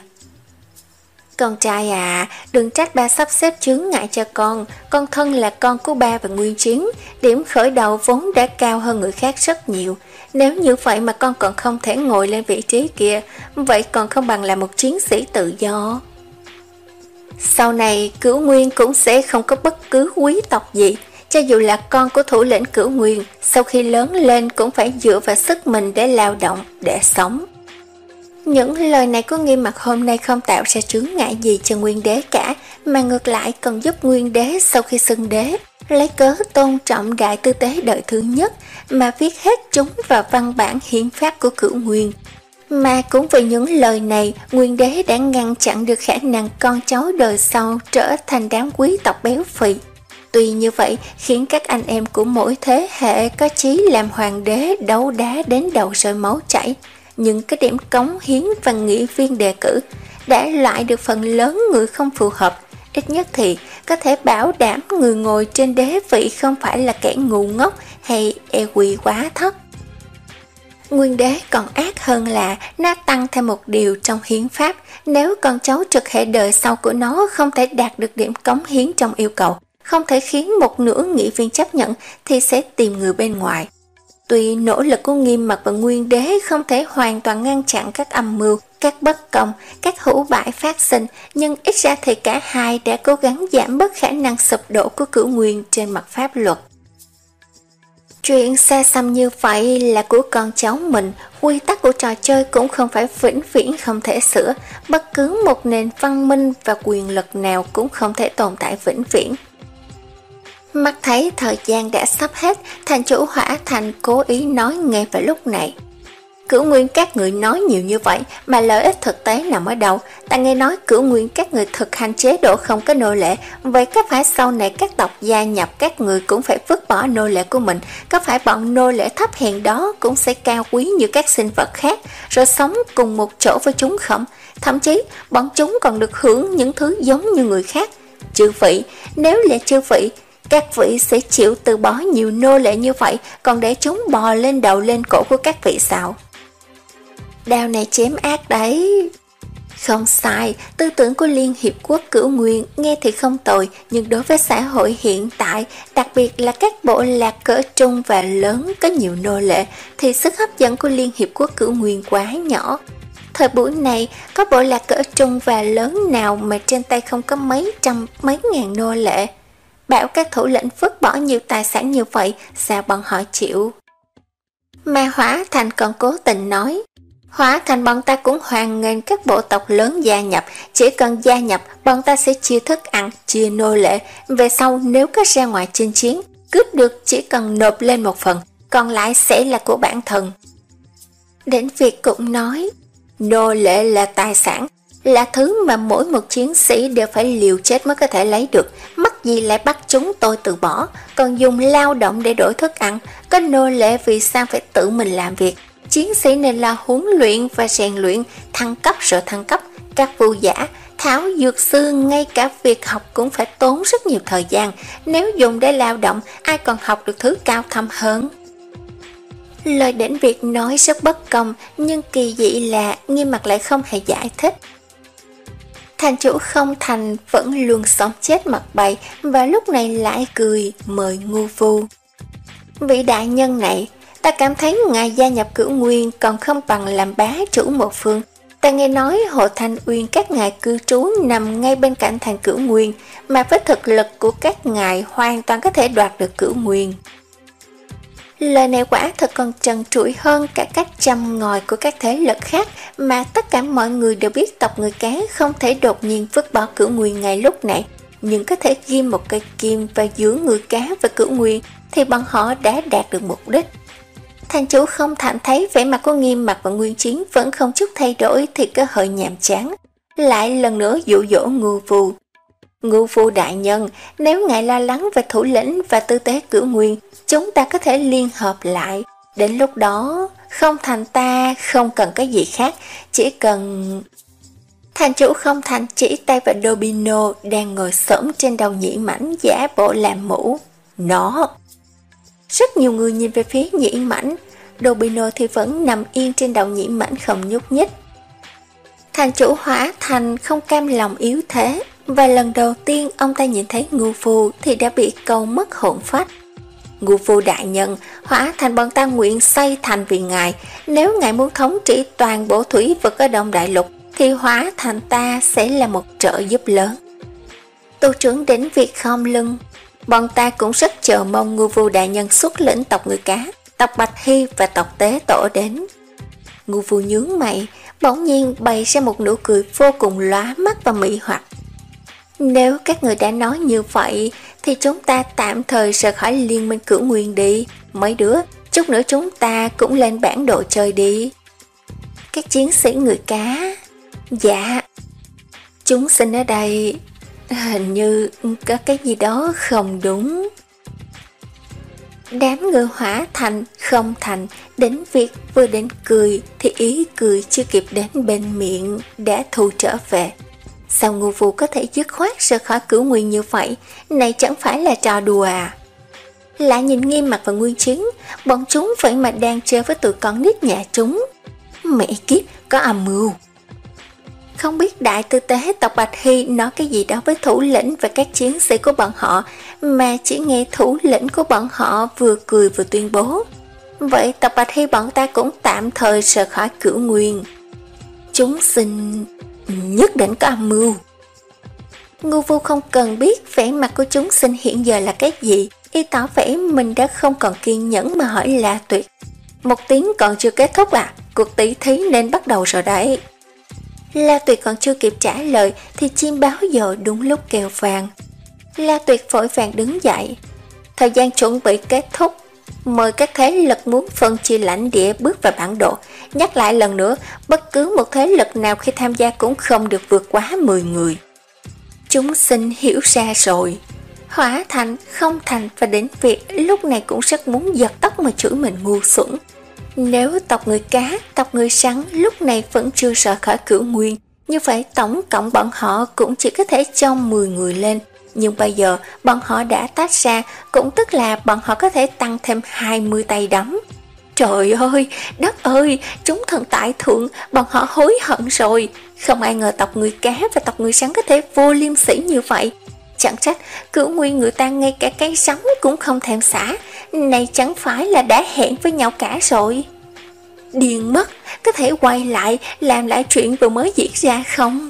A: Con trai à, đừng trách ba sắp xếp chướng ngại cho con, con thân là con của ba và Nguyên Chiến, điểm khởi đầu vốn đã cao hơn người khác rất nhiều. Nếu như vậy mà con còn không thể ngồi lên vị trí kia, vậy còn không bằng là một chiến sĩ tự do. Sau này, Cửu Nguyên cũng sẽ không có bất cứ quý tộc gì, cho dù là con của thủ lĩnh Cửu Nguyên, sau khi lớn lên cũng phải dựa vào sức mình để lao động, để sống. Những lời này của Nghiêm Mặc hôm nay không tạo ra chướng ngại gì cho Nguyên Đế cả, mà ngược lại còn giúp Nguyên Đế sau khi xưng đế, lấy cớ tôn trọng đại tư tế đời thứ nhất mà viết hết chúng vào văn bản hiến pháp của Cửu Nguyên. Mà cũng vì những lời này, Nguyên Đế đã ngăn chặn được khả năng con cháu đời sau trở thành đám quý tộc béo phì. Tuy như vậy, khiến các anh em của mỗi thế hệ có chí làm hoàng đế đấu đá đến đầu rơi máu chảy. Nhưng cái điểm cống hiến và nghị viên đề cử đã loại được phần lớn người không phù hợp, ít nhất thì có thể bảo đảm người ngồi trên đế vị không phải là kẻ ngu ngốc hay e quy quá thấp. Nguyên Đế còn ác hơn là nó tăng thêm một điều trong hiến pháp, nếu con cháu trực hệ đời sau của nó không thể đạt được điểm cống hiến trong yêu cầu, không thể khiến một nửa nghị viên chấp nhận thì sẽ tìm người bên ngoài. Tuy nỗ lực của Nghiêm Mặc và Nguyên Đế không thể hoàn toàn ngăn chặn các âm mưu, các bất công, các hữu bại phát sinh, nhưng ít ra thì cả hai đã cố gắng giảm bớt khả năng sụp đổ của Cửu Nguyên trên mặt pháp luật. Chuyện xa xăm như vậy là của con cháu mình, quy tắc của trò chơi cũng không phải vĩnh viễn không thể sửa, bất cứ một nền văn minh và quyền lực nào cũng không thể tồn tại vĩnh viễn. Mắt thấy thời gian đã sắp hết, thành chủ Hỏa Thành cố ý nói ngay vào lúc này. Cửu nguyên các người nói nhiều như vậy mà lợi ích thực tế nằm ở đâu? Ta nghe nói cửu nguyên các người thực hành chế độ không có nô lệ, vậy có phải sau này các tộc gia nhập các người cũng phải vứt bỏ nô lệ của mình? Có phải bọn nô lệ thấp hèn đó cũng sẽ cao quý như các sinh vật khác, rồi sống cùng một chỗ với chúng không? Thậm chí bọn chúng còn được hưởng những thứ giống như người khác. Chư vị, nếu là chư vị, các vị sẽ chịu từ bỏ nhiều nô lệ như vậy, còn để chúng bò lên đầu lên cổ của các vị sao? Đao này chém ác đấy. Không sai, tư tưởng của Liên Hiệp Quốc Cửu Nguyên nghe thì không tồi, nhưng đối với xã hội hiện tại, đặc biệt là các bộ lạc cỡ trung và lớn có nhiều nô lệ, thì sức hấp dẫn của Liên Hiệp Quốc Cửu Nguyên quá nhỏ. Thời buổi này, có bộ lạc cỡ trung và lớn nào mà trên tay không có mấy trăm, mấy ngàn nô lệ? Bảo các thủ lĩnh vứt bỏ nhiều tài sản như vậy, sao bọn họ chịu? Mà Hỏa Thành còn cố tình nói, Hỏa Thành bọn ta cũng hoan nghênh các bộ tộc lớn gia nhập, chỉ cần gia nhập, bọn ta sẽ chia thức ăn, chia nô lệ, về sau nếu có ra ngoài chinh chiến, cướp được chỉ cần nộp lên một phần, còn lại sẽ là của bản thân. Đến việc cũng nói, nô lệ là tài sản, là thứ mà mỗi một chiến sĩ đều phải liều chết mới có thể lấy được, mắc gì lại bắt chúng tôi từ bỏ, còn dùng lao động để đổi thức ăn, có nô lệ vì sao phải tự mình làm việc. Chiến sĩ nên là huấn luyện và rèn luyện, thăng cấp rồi thăng cấp, các vu giả, thảo dược sư, ngay cả việc học cũng phải tốn rất nhiều thời gian, nếu dùng để lao động, ai còn học được thứ cao thâm hơn. Lời Đỉnh Việt nói rất bất công, nhưng kỳ dị là Nghiêm Mặc lại không hề giải thích. Thành chủ Không Thành vẫn luôn sống chết mặt bày, và lúc này lại cười mời ngu vu. Vị đại nhân này, ta cảm thấy ngài gia nhập Cửu Nguyên còn không bằng làm bá chủ một phương. Ta nghe nói Hồ Thanh Uyên các ngài cư trú nằm ngay bên cạnh thành Cửu Nguyên, mà với thực lực của các ngài hoàn toàn có thể đoạt được Cửu Nguyên. Lời này quả thật còn trần trụi hơn cả các châm ngòi của các thế lực khác, mà tất cả mọi người đều biết tộc người cá không thể đột nhiên vứt bỏ Cửu Nguyên ngay lúc này, nhưng có thể ghim một cây kim và giữa người cá và Cửu Nguyên thì bọn họ đã đạt được mục đích. Thành chủ Không Thành thấy vẻ mặt của Nghiêm Mặc và Nguyên Chiến vẫn không chút thay đổi thì có hơi nhàm chán, lại lần nữa dụ dỗ Ngưu Vu. Ngưu Vu đại nhân, nếu ngài lo lắng về thủ lĩnh và tư tế Cửu Nguyên, chúng ta có thể liên hợp lại. Đến lúc đó, Không Thành ta không cần cái gì khác, chỉ cần... Thành chủ Không Thành chỉ tay vào Dobino đang ngồi xổm trên đầu Nhĩ Mãnh giả bộ làm mũ. Nó... Rất nhiều người nhìn về phía Nhĩ Mãnh, Dobino thì vẫn nằm yên trên đầu Nhĩ Mãnh không nhúc nhích. Thành chủ Hỏa Thành không cam lòng yếu thế, và lần đầu tiên ông ta nhìn thấy Ngưu Vu thì đã bị câu mất hồn phách. Ngưu Vu đại nhân, Hỏa Thành bọn ta nguyện xây thành vì ngài, nếu ngài muốn thống trị toàn bộ thủy vực ở Đông Đại Lục thì Hỏa Thành ta sẽ là một trợ giúp lớn. Tù trưởng Đỉnh Việt khom lưng. Bọn ta cũng rất chờ mong Ngưu Vu đại nhân xuất lĩnh tộc người cá, tộc Bạch Hy và tộc Tế Tổ đến. Ngưu Vu nhướng mày, bỗng nhiên bày ra một nụ cười vô cùng lóa mắt và mị hoặc. Nếu các người đã nói như vậy thì chúng ta tạm thời rời khỏi liên minh Cửu Nguyên đi. Mấy đứa, chút nữa chúng ta cũng lên bản đồ chơi đi. Các chiến sĩ người cá. Dạ. Chúng sinh ở đây hình như có cái gì đó không đúng. Đám người Hỏa Thành, Không Thành, đến việc vừa đến cười thì ý cười chưa kịp đến bên miệng đã thu trở về. Sao Ngưu Vu có thể dứt khoát rời khỏi Cửu Nguyên như vậy? Này chẳng phải là trò đùa à? Lại nhìn Nghiêm Mặc và Nguyên Chiến, bọn chúng vậy mà đang chơi với tụi con nít nhà chúng. Mẹ kiếp, có âm mưu. Không biết đại tư tế tộc Bạch Hy nói cái gì đó với thủ lĩnh và các chiến sĩ của bọn họ, mà chỉ nghe thủ lĩnh của bọn họ vừa cười vừa tuyên bố. Vậy tộc Bạch Hy bọn ta cũng tạm thời rời khỏi Cửu Nguyên. Chúng xin... nhất định có âm mưu. Ngưu Vu không cần biết vẻ mặt của chúng sinh hiện giờ là cái gì, y tỏ vẻ mình đã không còn kiên nhẫn mà hỏi La Tuyệt. Một tiếng còn chưa kết thúc à? Cuộc tỷ thí nên bắt đầu rồi đấy. La Tuyệt còn chưa kịp trả lời thì chim báo giờ đúng lúc kêu vàng. La Tuyệt vội vàng đứng dậy. Thời gian chuẩn bị kết thúc, Mời các thế lực muốn phân chia lãnh địa bước vào bản đồ. Nhắc lại lần nữa, bất cứ một thế lực nào khi tham gia cũng không được vượt quá mười người. Chúng sinh hiểu ra rồi. Hỏa Thành, Không Thành và đến việc lúc này cũng rất muốn giật tóc mà chửi mình ngu xuẩn. Nếu tộc người cá, tộc người sắn lúc này vẫn chưa rời khỏi Cửu Nguyên, như vậy tổng cộng bọn họ cũng chỉ có thể cho mười người lên. Nhưng bây giờ bọn họ đã tách ra, cũng tức là bọn họ có thể tăng thêm hai mươi tay đấm. Trời ơi, đất ơi, chúng thần tại thượng, bọn họ hối hận rồi. Không ai ngờ tộc người cá và tộc người sắn có thể vô liêm sỉ như vậy. Chẳng trách Cửu Nguyên người ta ngay cả cây sắn cũng không thèm xả. Này chẳng phải là đã hẹn với nhau cả rồi. Điên mất, có thể quay lại làm lại chuyện vừa mới diễn ra không?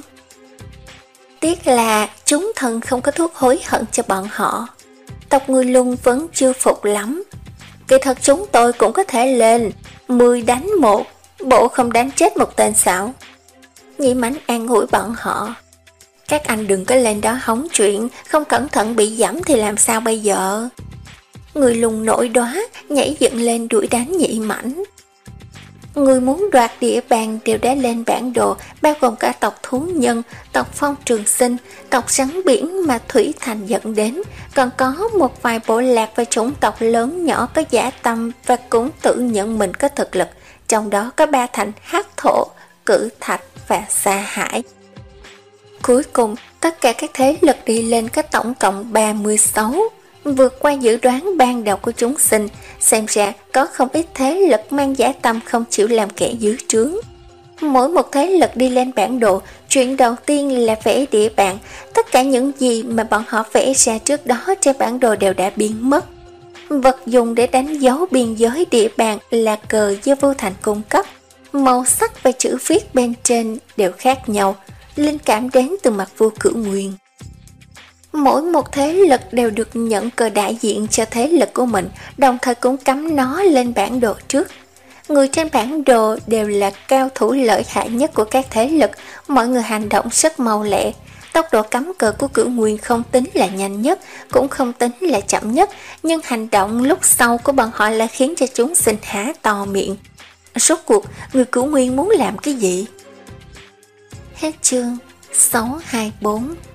A: Tiếc là chúng thần không có thuốc hối hận cho bọn họ. Tộc người Lung vẫn chưa phục lắm. Kỳ thật chúng tôi cũng có thể lên mười đánh một, bộ không đánh chết một tên sao? Nhĩ Mãnh an ủi bọn họ. Các anh đừng có lên đó hóng chuyện, không cẩn thận bị giẫm thì làm sao bây giờ? Người Lùng nổi đoá, nhảy dựng lên đuổi đánh Nhĩ Mãnh. Người muốn đoạt địa bàn đều đã lên bản đồ, bao gồm cả tộc thú nhân, tộc Phong Trường Sinh, tộc rắn biển mà Thủy Thành dẫn đến, còn có một vài bộ lạc và chủng tộc lớn nhỏ có dã tâm và cũng tự nhận mình có thực lực, trong đó có ba thành Hắc Thổ, Cử Thạch và Sa Hải. Cuối cùng, tất cả các thế lực đi lên có tổng cộng ba mươi sáu, vượt qua dự đoán ban đầu của chúng sinh, xem ra có không ít thế lực mang dã tâm không chịu làm kẻ dưới trướng. Mỗi một thế lực đi lên bản đồ, chuyện đầu tiên là vẽ địa bàn, tất cả những gì mà bọn họ vẽ ra trước đó trên bản đồ đều đã biến mất. Vật dùng để đánh dấu biên giới địa bàn là cờ do Vô Thành cung cấp, màu sắc và chữ viết bên trên đều khác nhau, linh cảm đến từ mặt vua Cửu Nguyên. Mỗi một thế lực đều được nhận cờ đại diện cho thế lực của mình, đồng thời cũng cắm nó lên bản đồ trước. Người trên bản đồ đều là cao thủ lợi hại nhất của các thế lực, mọi người hành động rất mau lẹ. Tốc độ cắm cờ của Cửu Nguyên không tính là nhanh nhất, cũng không tính là chậm nhất, nhưng hành động lúc sau của bọn họ lại khiến cho chúng sinh há to miệng. Rốt cuộc, người Cửu Nguyên muốn làm cái gì? Hết chương sáu hai bốn.